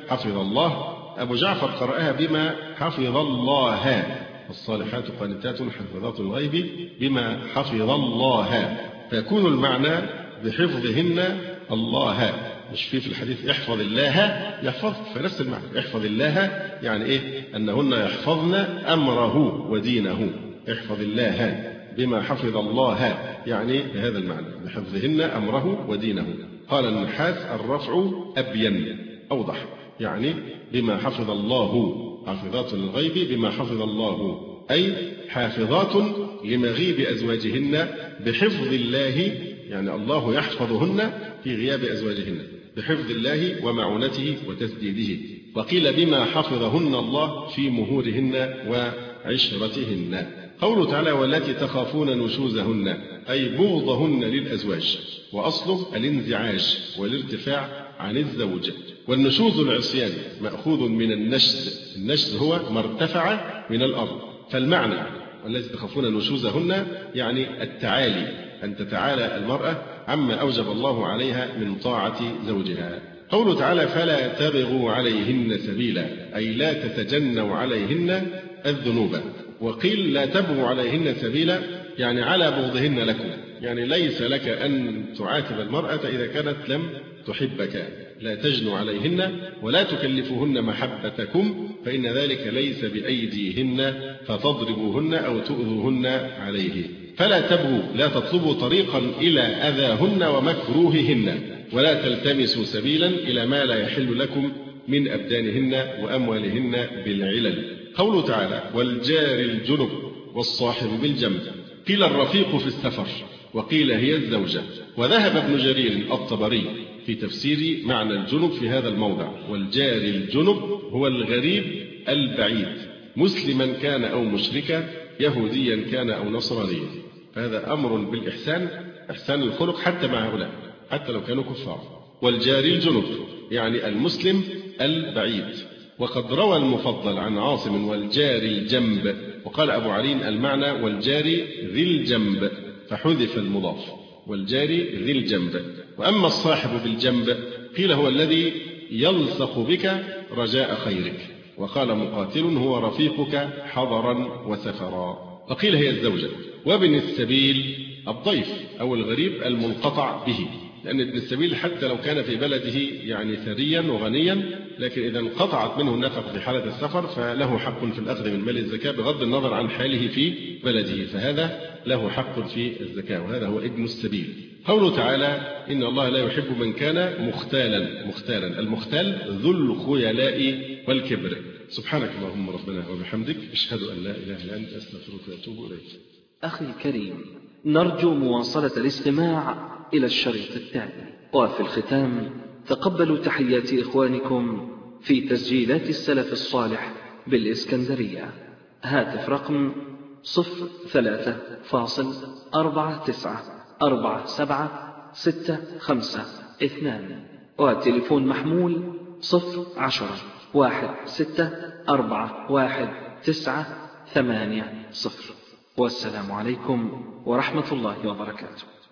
حفظ الله. أبو جعفر قرأها بما حفظ الله، الصالحات قانتات حافظات الغيب بما حفظ الله، فيكون المعنى بحفظهن الله، مش في في الحديث احفظ الله يحفظ، فنفس المعنى احفظ الله يعني إيه؟ أنهن يحفظن أمره ودينه، احفظ الله بما حفظ الله يعني بهذا المعنى بحفظهن أمره ودينه. قال النحاس الرفع أبين أوضح، يعني بما حفظ الله، حافظات للغيب بما حفظ الله، أي حافظات لمغيب أزواجهن بحفظ الله، يعني الله يحفظهن في غياب أزواجهن بحفظ الله ومعونته وتسديده. وقيل بما حفظهن الله في مهورهن وعشرتهن. قوله تعالى والتي تخافون نشوزهن أي بغضهن للأزواج، وأصله الانزعاج والارتفاع عن الزوج. والنشوز العصيان مأخوذ من النشز، النشز هو ما ارتفع من الأرض، فالمعنى والتي تخافون نشوزهن يعني التعالي، أن تتعالى المرأة عما أوجب الله عليها من طاعة زوجها. قوله تعالى فلا تبغوا عليهن سبيلا أي لا تتجنوا عليهن الذنوب. وقيل لا تبغوا عليهن سبيلا يعني على بغضهن لكم، يعني ليس لك أن تعاتب المرأة إذا كانت لم تحبك، لا تجنوا عليهن ولا تكلفوهن محبتكم، فإن ذلك ليس بأيديهن فتضربوهن أو تؤذوهن عليه. فلا تبغوا لا تطلبوا طريقا إلى أذاهن ومكروههن، ولا تلتمسوا سبيلا إلى ما لا يحل لكم من أبدانهن وأموالهن بالعلل. قوله تعالى والجار الجنب والصاحب بالجنب، قيل الرفيق في السفر، وقيل هي الزوجة. وذهب ابن جرير الطبري في تفسير معنى الجنب في هذا الموضع، والجار الجنب هو الغريب البعيد، مسلما كان أو مشركا، يهوديا كان أو نصرانيا. فهذا أمر بالإحسان، إحسان الخلق حتى مع هؤلاء حتى لو كانوا كفار. والجار الجنب يعني المسلم البعيد. وقد روى المفضل عن عاصم والجار الجنب، وقال أبو علي المعنى والجار ذي الجنب فحذف المضاف، والجار ذي الجنب. وأما الصاحب بالجنب قيل هو الذي يلصق بك رجاء خيرك، وقال مقاتل هو رفيقك حضرا وسفرا. وقيل هي الزوجة. وابن السبيل الضيف أو الغريب المنقطع به، لأن ابن السبيل حتى لو كان في بلده يعني ثريا وغنيا، لكن إذا انقطعت منه النفقة في حالة السفر فله حق في الأخذ من مال الزكاة بغض النظر عن حاله في بلده، فهذا له حق في الزكاة، وهذا هو ابن السبيل. قوله تعالى إن الله لا يحب من كان مختالا، مختالا المختال ذو الخيلاء والكبر. سبحانك اللهم ربنا وبحمدك أشهد أن لا إله إلا أنت أستغفرك وأتوب إليك. أخي الكريم، نرجو مواصلة الاستماع إلى الشريط التالي. وفي الختام تقبلوا تحيات إخوانكم في تسجيلات السلف الصالح بالإسكندرية. هاتف رقم صفر ثلاثة فاصل أربعة تسعة أربعة سبعة ستة خمسة اثنان، وتليفون محمول صفر عشرة واحد ستة أربعة واحد تسعة ثمانية صفر. والسلام عليكم ورحمة الله وبركاته.